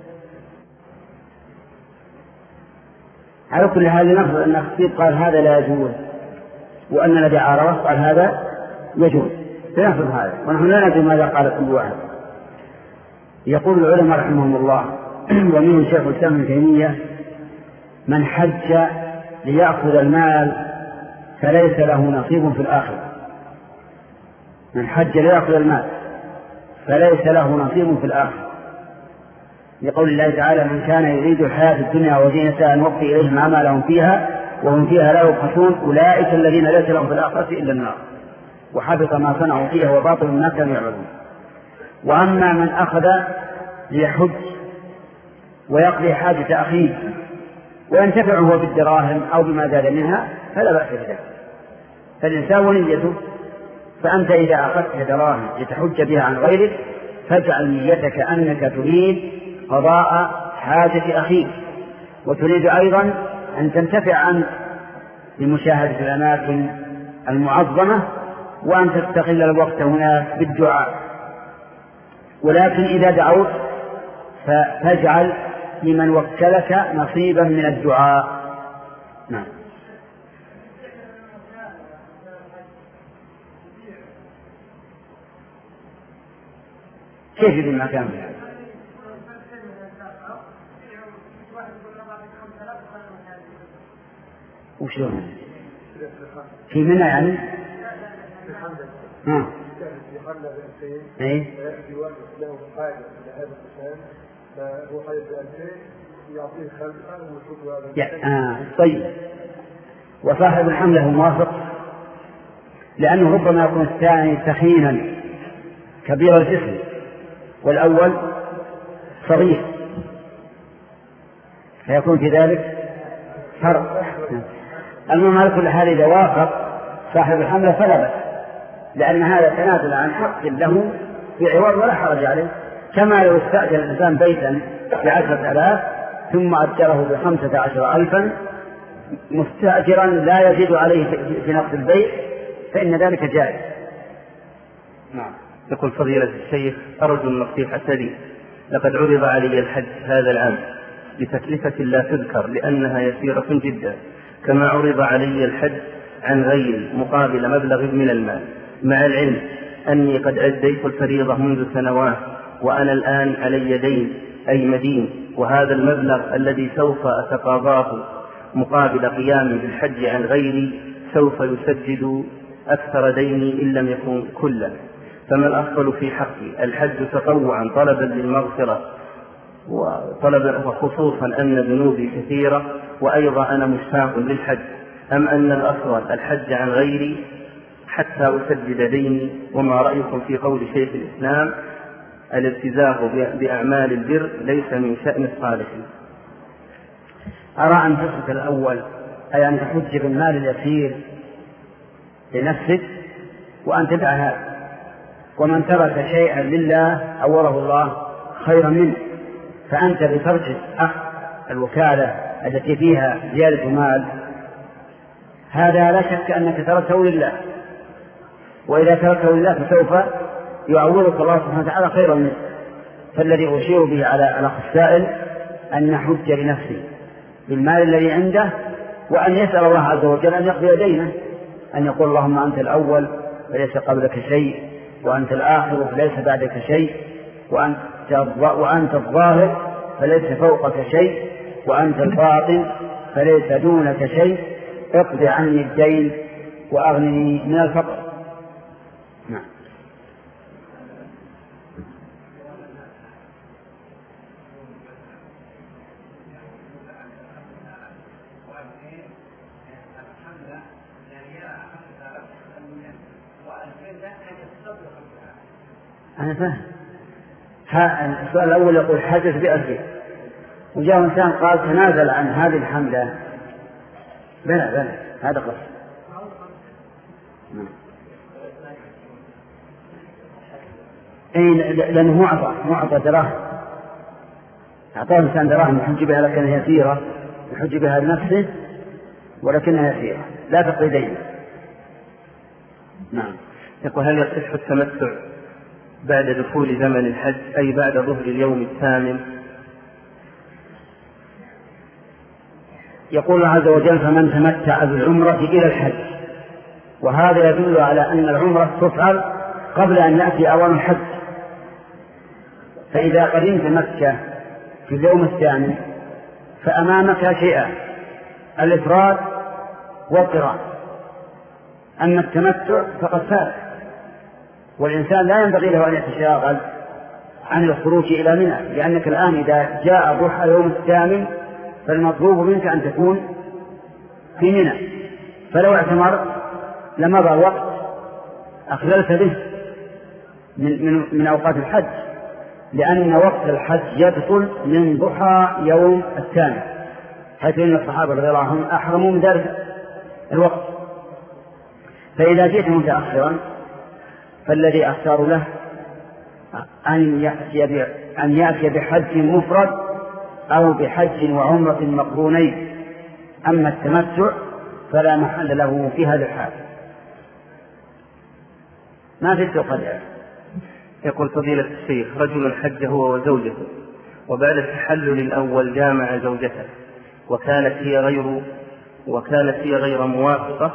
على كل حال نفرض أن الخطيب قال هذا لا يجوز، وأن الذي عارضه قال هذا يجوز، فنفرض هذا، ونحن لا ندري ماذا قال كل واحد. يقول العلماء رحمهم الله ومنهم شيخ الإسلام ابن تيمية: من حج ليأخذ المال فليس له نصيب في الآخرة. من حج ليأخذ المال فليس له نصيب في الآخرة، لقول الله تعالى: من كان يريد الحياة الدنيا وزينتها نوفي إليهم أعمالهم فيها وهم فيها لا يبخسون أولئك الذين ليس لهم في الآخرة إلا النار وحبط ما صنعوا فيها وباطل ما كانوا يعملون. وأما من أخذ ليحج ويقضي حاجة أخيه وينتفع هو بالدراهم أو بما زاد منها فلا بأس بذلك، فالإنسان ونيته. فأنت إذا أخذت دراهم لتحج بها عن غيرك فاجعل نيتك أنك تريد قضاء حاجة أخيك، وتريد أيضا أن تنتفع عنه بمشاهدة الأماكن المعظمة وأن تستغل الوقت هناك بالدعاء. ولكن إذا دعوت فاجعل لمن وكلك نصيبا من الدعاء. نعم. كيف يجب المكان؟ وشلون في منى يعني؟ ها. ايه. آه. طيب. وصاحب الحملة موافق، لأنه ربما يكون الثاني ثخينا كبير الجسم والأول صغير، فيكون في ذلك فرق. المهم على كل حال إذا وافق صاحب الحملة فلا بأس، لأن هذا تنازل عن حق له بعوض ولا حرج عليه، كما لو استأجر الإنسان بيتا بعشرة آلاف ثم أجره بخمسة عشر ألفا مستأجرا لا يزيد عليه في نقص البيت فإن ذلك جائز. نعم. يقول فضيلة الشيخ: أرجو النصيحة لي، لقد عرض علي الحج هذا العام بتكلفة لا تذكر لأنها يسيرة جدا، كما عرض علي الحج عن غيري مقابل مبلغ من المال، مع العلم أني قد أديت الفريضة منذ سنوات وأنا الآن علي دين أي مدين، وهذا المبلغ الذي سوف أتقاضاه مقابل قيامي بالحج عن غيري سوف يسدد أكثر ديني إن لم يكن كله، فما الأفضل في حقي؟ الحج تطوعا طلبا للمغفرة وطلبا، وخصوصا أن ذنوبي كثيرة وأيضا أنا مشتاق للحج، أم أن الأفضل الحج عن غيري حتى أسدد ديني؟ وما رأيكم في قول شيخ الإسلام: الابتزاز بأعمال البر ليس من شأن الصالحين؟ أرى أن تترك الأول، أي أن تحج بالمال اليسير لنفسك وأن تدع هذا، ومن ترك شيئا لله عوضه الله خيرا منه، فأنت بترك الوكالة التي فيها زيادة مال هذا لا شك أنك تركته لله، وإذا تركته لله فسوف يعوضك الله سبحانه وتعالى خيرا منه. فالذي أشير به على الأخ السائل أن نحج لنفسه بالمال الذي عنده، وأن يسأل الله عز وجل أن يقضي دينه، أن يقول: اللهم أنت الأول فليس قبلك شيء، وأنت الآخر فليس بعدك شيء، وأنت, وأنت الظاهر فليس فوقك شيء، وأنت الباطن فليس دونك شيء اقض عني الدين وأغنني من الفقر. نعم. أنا فاهم. السؤال الأول يقول حدث بألفين، وجاء إنسان قال تنازل عن هذه الحملة. بلى بلى هذا قصد. إيه لأنه معطى معطى دراهم، أعطاه إنسان دراهم يحج بها لكنها يسيرة، يحج بها لنفسه ولكنها يسيرة لا تقضي دين. نعم. يقول هل يصح التمتع بعد دخول زمن الحج أي بعد ظهر اليوم الثامن؟ يقول الله عز وجل فمن تمتع بالعمرة إلى الحج، وهذا يدل على أن العمرة تفعل قبل أن يأتي أوان الحج. فإذا قدمت مكة في اليوم الثامن فأمامك شيئان: الإفراد والقران. أما التمتع فقد فات، والإنسان لا ينبغي له أن يتشاغل عن الخروج إلى منى، لأنك الآن إذا جاء ضحى يوم الثامن فالمطلوب منك أن تكون في منى، فلو اعتمر لمضى وقت أخللت به من, من, من أوقات الحج، لأن وقت الحج يدخل من ضحى يوم الثامن، حيث أن الصحابة رضي الله عنهم أحرموا من ذلك الوقت. فإذا جئت متأخرا فالذي أختار له أن يأتي أن يأتي بحج مفرد أو بحج وعمرة مقرونين. أما التمتع فلا محل له في هذا الحال. ما في التقدم. يقول فضيلة الشيخ رجل حج هو وزوجته، وبعد التحلل الأول جامع زوجته وكانت هي غير وكانت هي غير موافقة،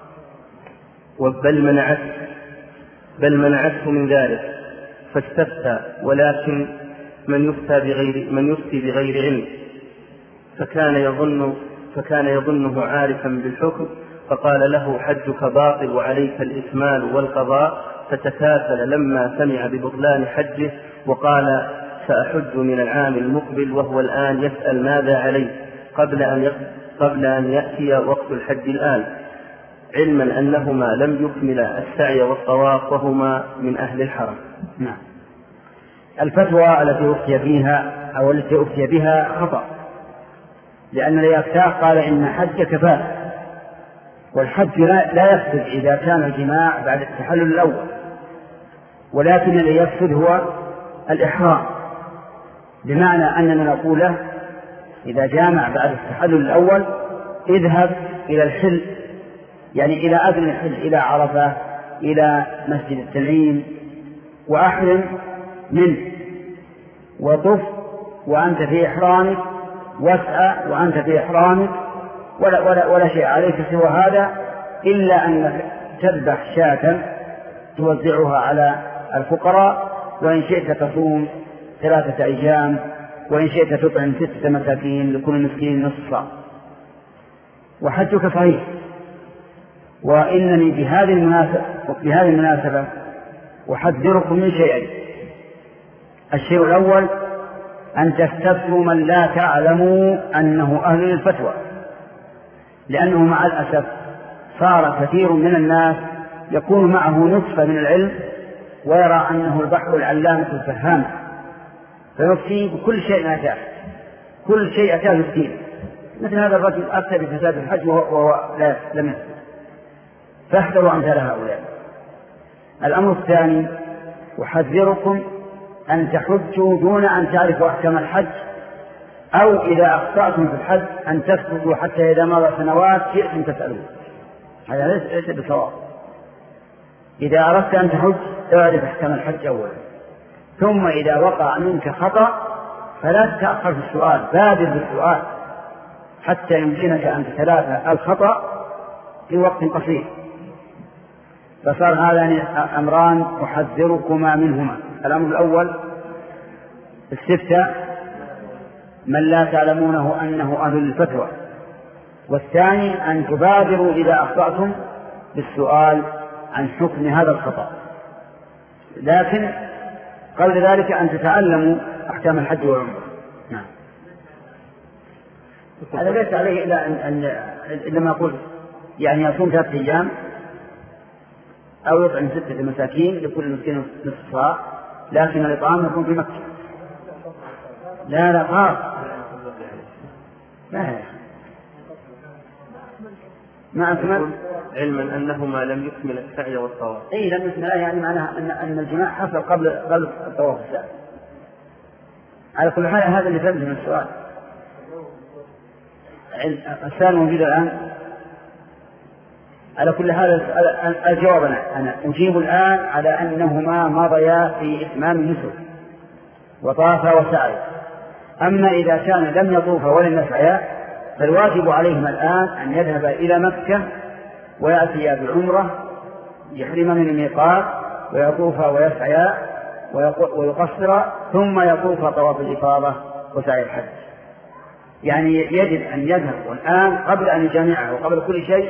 بل منعته بل منعته من ذلك، فاستفتى، ولكن من يفتى بغير من يفتي بغير علم، فكان يظن فكان يظنه عارفا بالحكم، فقال له حجك باطل وعليك الإكمال والقضاء، فتكاسل لما سمع ببطلان حجه وقال سأحج من العام المقبل، وهو الآن يسأل ماذا عليه قبل أن قبل أن يأتي وقت الحج الآن، علما أنهما لم يكملا السعي والطواف وهما من أهل الحرم. نعم. الفتوى التي أفتي فيها أو التي أفتي بها خطأ، لأن اليفتاح قال إن حج كفاية، والحج لا يفسد إذا كان الجماع بعد التحلل الأول، ولكن الذي يفسد هو الإحرام، بمعنى أننا نقول له إذا جامع بعد التحلل الأول اذهب إلى الحل، يعني إلى أذن الحل، إلى عرفة، إلى مسجد التنعيم، وأحرم منه، وطف وأنت في إحرامك، واسعى وأنت في إحرامك، ولا, ولا, ولا شيء عليك سوى هذا، إلا أن تذبح شاة توزعها على الفقراء، وإن شئت تصوم ثلاثة أيام، وإن شئت تطعم ستة مساكين لكل مسكين نصف صاع، وحجك صحيح. وإنني بهذه المناسبة بهذه المناسبة أحذركم من شيئين: الشيء الأول أن تستفتوا من لا تعلموا أنه أهل للفتوى، لأنه مع الأسف صار كثير من الناس يكون معه نصف من العلم ويرى أنه البحر العلامة الفهام، فيفتي بكل شيء أتاه كل شيء أتاه يفتيه. مثل هذا الرجل أفتى بفساد الحج وهو لا لم يفتي، فاحذروا أمثال هؤلاء. الأمر الثاني أحذركم أن تحجوا دون أن تعرفوا أحكام الحج، أو إذا أخطأتم في الحج أن تسكتوا حتى إذا مضى سنوات شئتم تسألون. هذا ليس بصواب. إذا أردت أن تحج اعرف أحكام الحج أولا، ثم إذا وقع منك خطأ فلا تتأخر في السؤال، بادر بالسؤال حتى يمكنك أن تتلافى الخطأ في وقت قصير. فصار هذان أمران أحذركما منهما: الأمر الأول استفتاء من لا تعلمونه أنه أهل الفتوى، والثاني أن تبادروا إذا أخطأتم بالسؤال عن حكم هذا الخطأ، لكن قبل ذلك أن تتعلموا أحكام الحج والعمرة. نعم. هذا ليس عليه إلا أن, أن إلا ما أقول يعني يصوم ثلاثة أيام أو يطعم ستة مساكين لكل مسكين نصف صاع، لكن الإطعام يكون في مكة. لا لا خاص لا ما أكمل علما أنهما لم يكمل السعي والطواف. إيه لم يكمل، يعني معناها أن أن الجماع حصل قبل قبل الطواف السعي. على كل حال هذا اللي فهمته من السؤال. السؤال موجود الآن. على كل حال الجواب أنا أجيب الآن على أنهما مضيا في إتمام النسك وطافا وسعيا. أما إذا كان لم يطوف ولم يسعيا فالواجب عليهما الآن أن يذهب إلى مكة ويأتي بعمرة يحرم من الميقات ويطوف ويسعيا ويقصر ثم يطوف طواف الإفاضة وسعي الحج. يعني يجب أن يذهب الآن قبل أن يجامعه وقبل كل شيء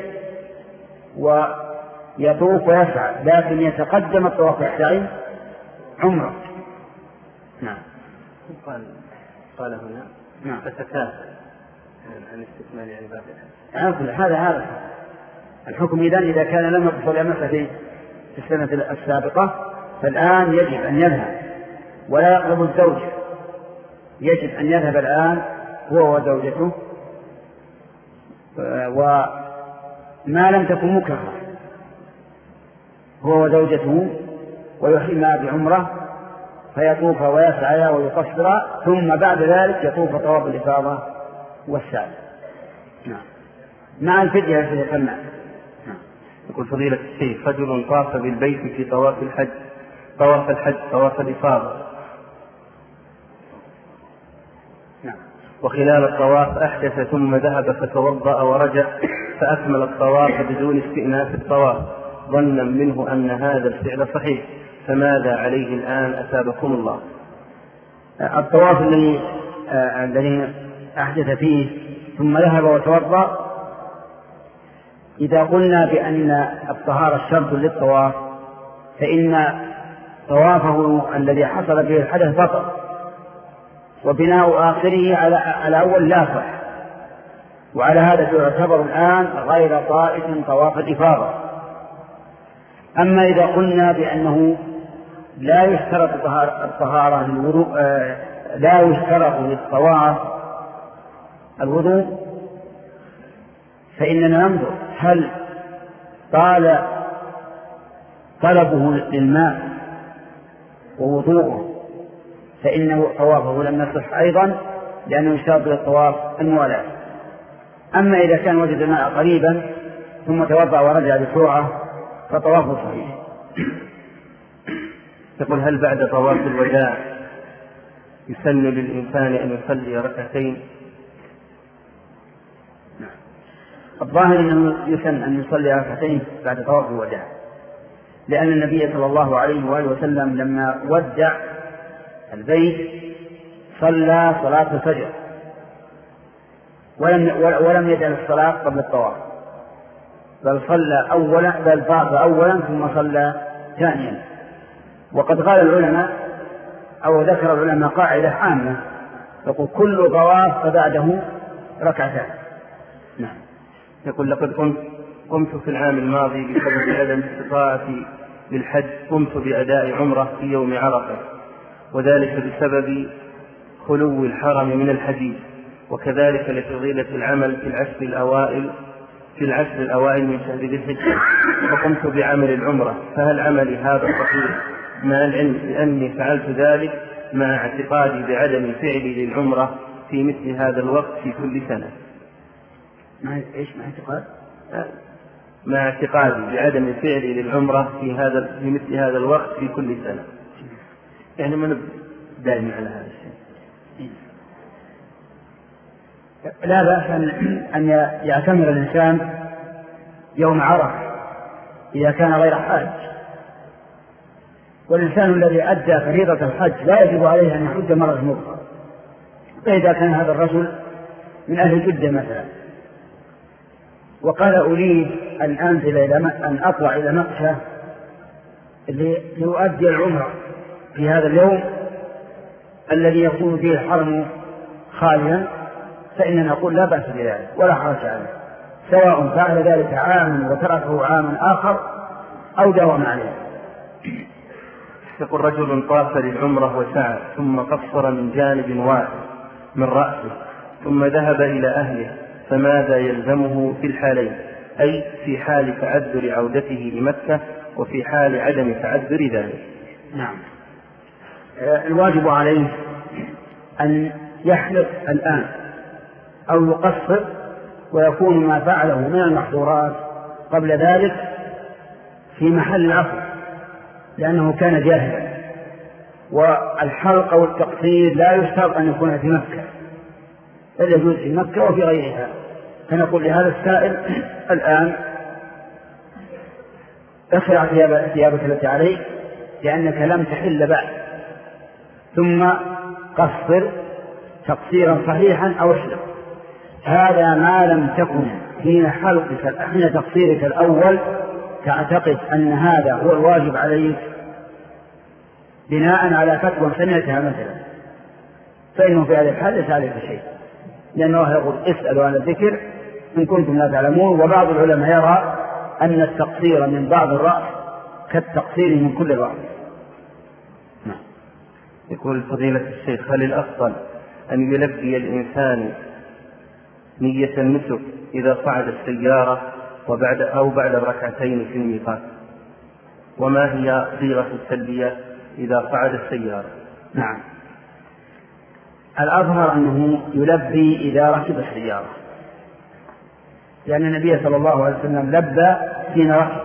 ويطوف ويسعى، لكن يتقدم الطواف والسعي عمره. نعم. قال قال هنا نعم فتكافل عن استكمال هذا عبادته. هذا هذا الحكم. إذن إذا كان لم يقف ولا مس في السنة السابقة فالآن يجب أن يذهب ولا يقرب الزوجة، يجب أن يذهب الآن هو وزوجته وما لم تكن مكرهة هو وزوجته ويحرم بعمرة فيطوف ويسعى ويقصر ثم بعد ذلك يطوف طواف الإفاضة والسعي. نعم. مع الفدية التي ذكرنا. نعم. يقول فضيلة الشيخ رجل طاف بالبيت في طواف الحج طواف الحج طواف الإفاضة. نعم. وخلال الطواف أحدث ثم ذهب فتوضأ ورجع فأكمل الطواف بدون استئناف الطواف ظنا منه أن هذا الفعل صحيح، فماذا عليه الآن أثابكم الله؟ الطواف الذي الذي أحدث فيه ثم ذهب وتوضأ، إذا قلنا بأن الطهارة شرط للطواف فإن طوافه الذي حصل به الحدث بطل وبناء آخره على على أول لا صح، وعلى هذا يعتبر الآن غير طائف طواف الإفاضة. أما إذا قلنا بأنه لا يشترط الطهارة للوضوء لا يشترط للطواف الوضوء فإننا ننظر هل طال طلبه للماء ووضوءه فإنه طوافه لم يصح أيضا لأنه يشترط للطواف الموالاة. أما إذا كان وجد الماء قريبا ثم توضأ ورجع بسرعة فطوافه صحيح. يقول هل بعد طواف الوداع يسن للإنسان أن يصلي ركعتين؟ الظاهر أنه يسن أن يصلي ركعتين بعد طواف الوداع، لأن النبي صلى الله عليه وآله وسلم لما ودع البيت صلى صلاة الفجر ولم ولم يجعل الصلاة قبل الطواف، بل صلى أولا بل طاف أولا ثم صلى ثانيا. وقد قال العلماء أو ذكر العلماء قاعدة عامة يقول كل طواف فبعده ركعتان. نعم. يقول لقد قمت قمت في العام الماضي بسبب عدم استطاعتي للحج قمت بأداء عمرة في يوم عرفة، وذلك بسبب خلو الحرم من الحديث، وكذلك لفضيلة العمل في العشر الأوائل في العشر الأوائل من شهر ذي الحجة، وقمت بعمل العمرة، فهل عملي هذا صحيح مع العلم بأني فعلت ذلك مع اعتقادي بعدم فعلي للعمرة في مثل هذا الوقت في كل سنة؟ مع إيش مع اعتقاد؟ مع اعتقادي بعدم فعلي للعمرة في هذا في مثل هذا الوقت في كل سنة، يعني من دائما على هذا الشيء. لا بأس أن يعتمر الإنسان يوم عرفة إذا كان غير حاج، والإنسان الذي أدى فريضة الحج لا يجب عليه أن يحج مرة أخرى. فإذا كان هذا الرجل من أهل جدة مثلا وقال أريد أن أنزل إلى م... أن أطلع إلى مكة لأؤدي العمرة في هذا اليوم الذي يكون فيه الحرم خاليا، فإننا نقول لا بأس بذلك ولا حرج عليه، سواء فعل ذلك عاما وتركه عاما آخر أو داوم عليه. يقول رجل طاف للعمرة وسعى ثم قصر من جانب واحد من رأسه ثم ذهب إلى أهله، فماذا يلزمه في الحالين؟ أي في حال تعذر عودته لمكة وفي حال عدم تعذر ذلك. نعم، الواجب عليه أن يحلق الآن أو يقصر ويكون ما فعله من المحظورات قبل ذلك في محل العفو، لأنه كان جاهلا. والحلق أو التقصير لا يشترط أن يكون في مكة، بل يجوز في مكة وفي غيرها. فنقول لهذا السائل الآن اخلع ثيابك التي عليك لأنك لم تحل بعد، ثم قصر تقصيرا صحيحا أو احلق. هذا ما لم تكن حين حلقك حين تقصيرك الأول تعتقد أن هذا هو الواجب عليك بناء على فتوى سمعتها مثلا، فإنه في هذا الحال ليس عليك شيء، لأن الله يقول اسألوا عن الذكر إن كنتم لا تعلمون. وبعض العلماء يرى أن التقصير من بعض الرأس كالتقصير من كل الرأس. يقول فضيلة الشيخ هل الأفضل أن يلبي الإنسان نية النسك إذا صعد السيارة وبعد أو بعد الركعتين في الميقات؟ وما هي صيغة التلبية إذا صعد السيارة؟ نعم، الأظهر أنه يلبي إذا ركب السيارة، لأن النبي صلى الله عليه وسلم لبى حين ركب،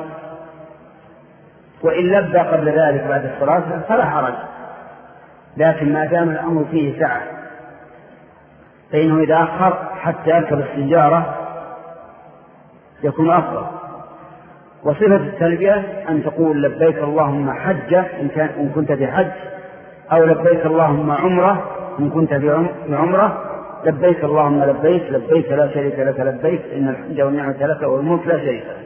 وإن لبى قبل ذلك بعد الصلاة فلا حرج، لكن ما دام الأمر فيه سعة فإنه إذا أخر حتى يركب السيارة يكون أفضل. وصفة التلبية أن تقول لبيك اللهم حجة إن, كان إن كنت بحج، أو لبيك اللهم عمرة إن كنت بعمرة، لبيك اللهم لبيك لبيك لا شريك لك لبيك إن الحمد والنعمة لك والملك لا شريك لك.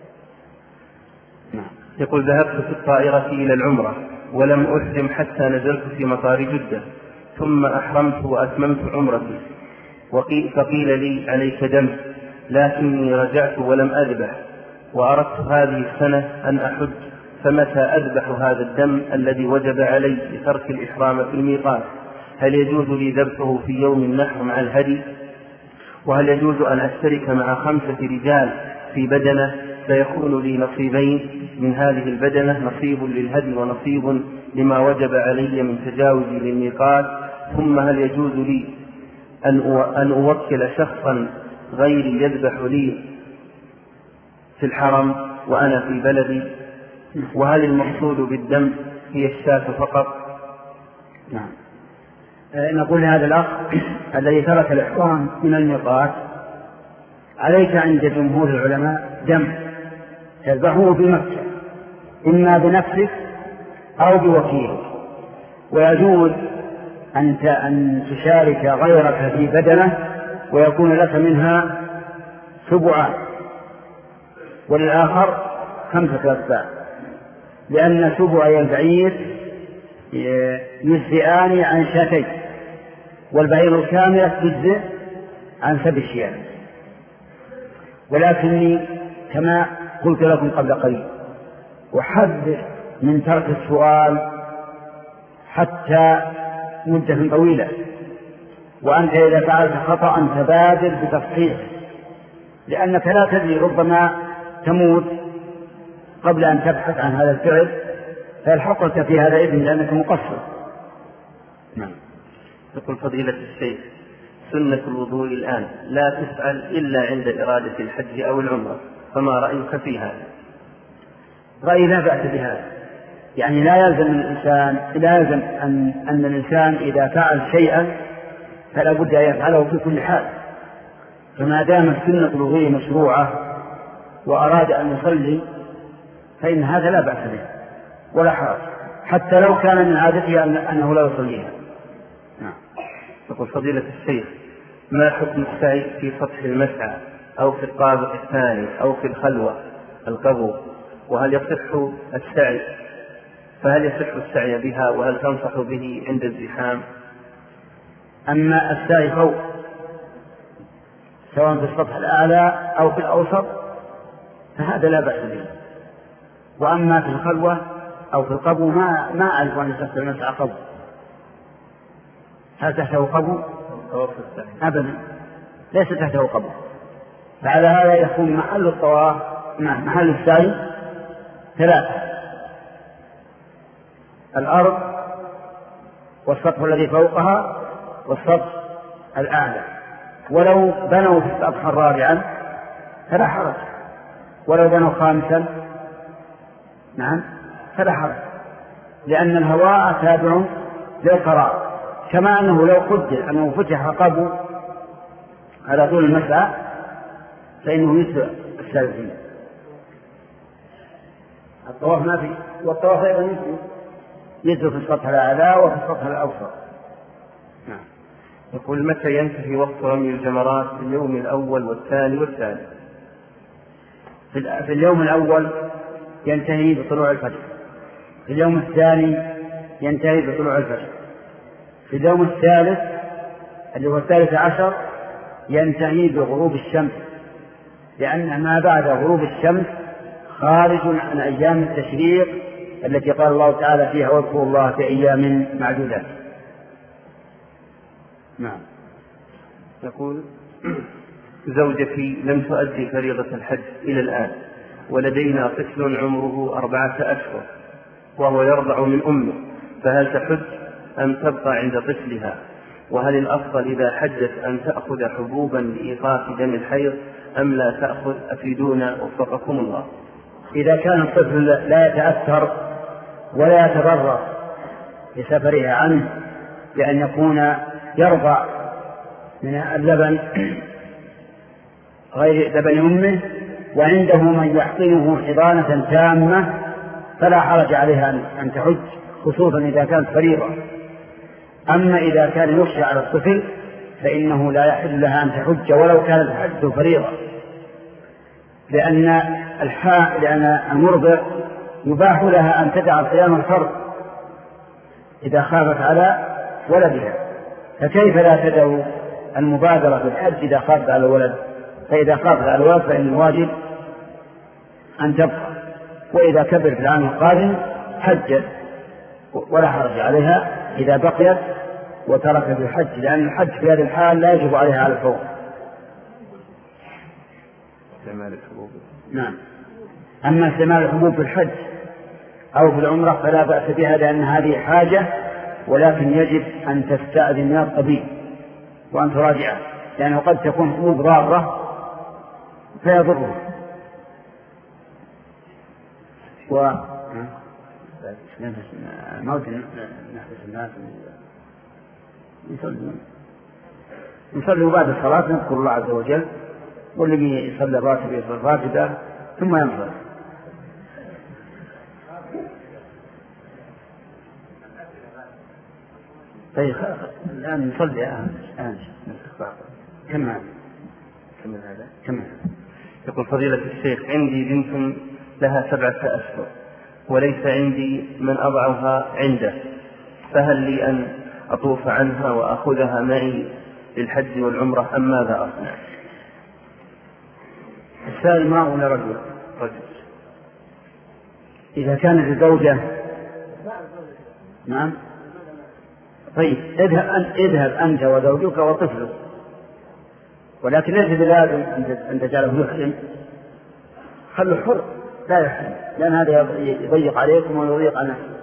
نعم. يقول ذهبت في الطائرة إلى العمرة ولم أحرم حتى نزلت في مطار جدة، ثم أحرمت وأتممت عمرتي، فقيل لي عليك دم، لكني رجعت ولم أذبح، وأردت هذه السنة أن أحج، فمتى أذبح هذا الدم الذي وجب علي بترك الإحرام في الميقات؟ هل يجوز لي ذبحه في يوم النحر مع الهدي؟ وهل يجوز أن أشترك مع خمسة رجال في بدنة فيكون لي نصيبين من هذه البدنة، نصيب للهدي ونصيب لما وجب علي من تجاوزي للميقات؟ ثم هل يجوز لي أن أوكل شخصا غيري يذبح لي في الحرم وأنا في بلدي؟ وهل المقصود بالدم هي الشاة فقط؟ نعم. نقول هذا الأخ الذي ترك الإحرام من الميقات عليك عند جمهور العلماء دم تذبحه في مكة، إما بنفسك أو بوكيلك، ويجوز أن تشارك غيرك في بدنه ويكون لك منها سبعان وللآخر خمسة أتباع، لأن سبعي البعير يجزئان عن شاتين، والبعير الكاملة تجزئ عن سبع شياه. ولكني كما قلت لكم قبل قليل أحذر من ترك السؤال حتى مدة طويلة، وأنت إذا فعلت خطأ تبادر بتصحيح، لأنك لا تدري ربما تموت قبل أن تبحث عن هذا الفعل فيلحقك في هذا إذن لأنك مقصر. نعم. يقول فضيلة الشيخ سنة الوضوء الآن لا تفعل إلا عند إرادة الحج أو العمرة، فما رأيك في هذا؟ رأيي لا بأس بهذا، يعني لا يلزم الإنسان لا يلزم أن, أن الإنسان إذا فعل شيئا فلا بد أن يفعله في كل حال، فما دام سنة الوضوء مشروعة وأراد أن يصلي فإن هذا لا بأس به ولا حرج، حتى لو كان من عادته أنه لا يصليها. يقول فضيلة الشيخ ما حكم السعي في سطح المسعى أو في الطابق الثاني أو في الخلوة القبو، وهل يصح السعي فهل يصح السعي بها وهل تنصح به عند الزحام؟ أما السعي فوق سواء في السطح الأعلى أو في الأوسط فهذا لا بأس به، وأما في الخلوة أو في القبو ما ما أعرف أن يستخدم مسعى قبو. هل تحته قبو؟ أبدا ليس تحته قبو. فعلى هذا يكون محل الطواف محل السعي ثلاثة: الأرض والسطح الذي فوقها والسطح الأعلى. ولو بنوا في السطح الرابعا فلا حرج، ولو بنوا خامسا نعم فلا حرج، لأن الهواء تابع للقرار، كما أنه لو قدر أنه فتح قبو على طول المسعى فإنه يسرع السالفين. الطواف ما في، والطواف أيضا يسرع في السطح الأعلى وفي السطح الأوسط. نعم. يقول: متى ينتهي وقت رمي الجمرات في اليوم الأول والثاني والثالث؟ في اليوم الأول ينتهي بطلوع الفجر، في اليوم الثاني ينتهي بطلوع الفجر، في اليوم الثالث اللي هو الثالث عشر ينتهي بغروب الشمس، لأن ما بعد غروب الشمس خارج عن أيام التشريق التي قال الله تعالى فيها: واذكروا الله في أيام معدودات. نعم. يقول: زوجتي لم تؤدي فريضة الحج إلى الآن، ولدينا طفل عمره أربعة أشهر وهو يرضع من أمه، فهل تحج أم تبقى عند طفلها؟ وهل الأفضل إذا حجت أن تأخذ حبوبا لإيقاف دم الحيض أم لا تأخذ؟ أفيدونا وفقكم الله. إذا كان الطفل لا يتأثر ولا يتضرر بسفرها عنه بأن يكون يرضع من اللبن غير لبن أمه وعنده من يحضنه حضانة تامة فلا حرج عليها أن تحج، خصوصا إذا كانت فريضة. أما إذا كان يخشى على الطفل فإنه لا يحل لها أن تحج ولو كانت الحج فريضة، لأن الحاء لأن المرضع يباح لها أن تدع صيام الفرض إذا خافت على ولدها، فكيف لا تدع المبادرة بالحج إذا خافت على الولد؟ فإذا خافت على الولد فإن الواجب أن تبقى، وإذا كبر في العام القادم حجت ولا حرج عليها إذا بقيت وتركت الحج، لأن الحج في هذه الحال لا يجب عليها على الفور. نعم. أما استعمال الحبوب في الحج أو في العمرة فلا بأس بها، لأن هذه حاجة، ولكن يجب أن تستأذن من الطبيب وأن تراجعه، لأنه قد تكون حبوب ضارة فيضره. و موت نحدث الناس نصلي بعد الصلاة نذكر الله عز وجل، والذي يصلي الراتب يصلي الراتبة ثم ينصرف. طيب الآن نصلي الآن كم كم هذا كم. يقول: فضيلة الشيخ، عندي بنت لها سبعة أشهر وليس عندي من أضعها عنده، فهل لي أن أطوف عنها وأخذها معي للحج والعمرة أم ماذا أصنع؟ السائل امرأة ولا رجل؟ رجل. إذا كانت زوجة نعم طيب اذهب أنت, اذهب أنت وزوجك وطفلك، ولكن ليس بلازم أن تجعله يحرم، خلوا حر لا يحرم، لأن هذا يضيق عليكم ويضيق على نفسه.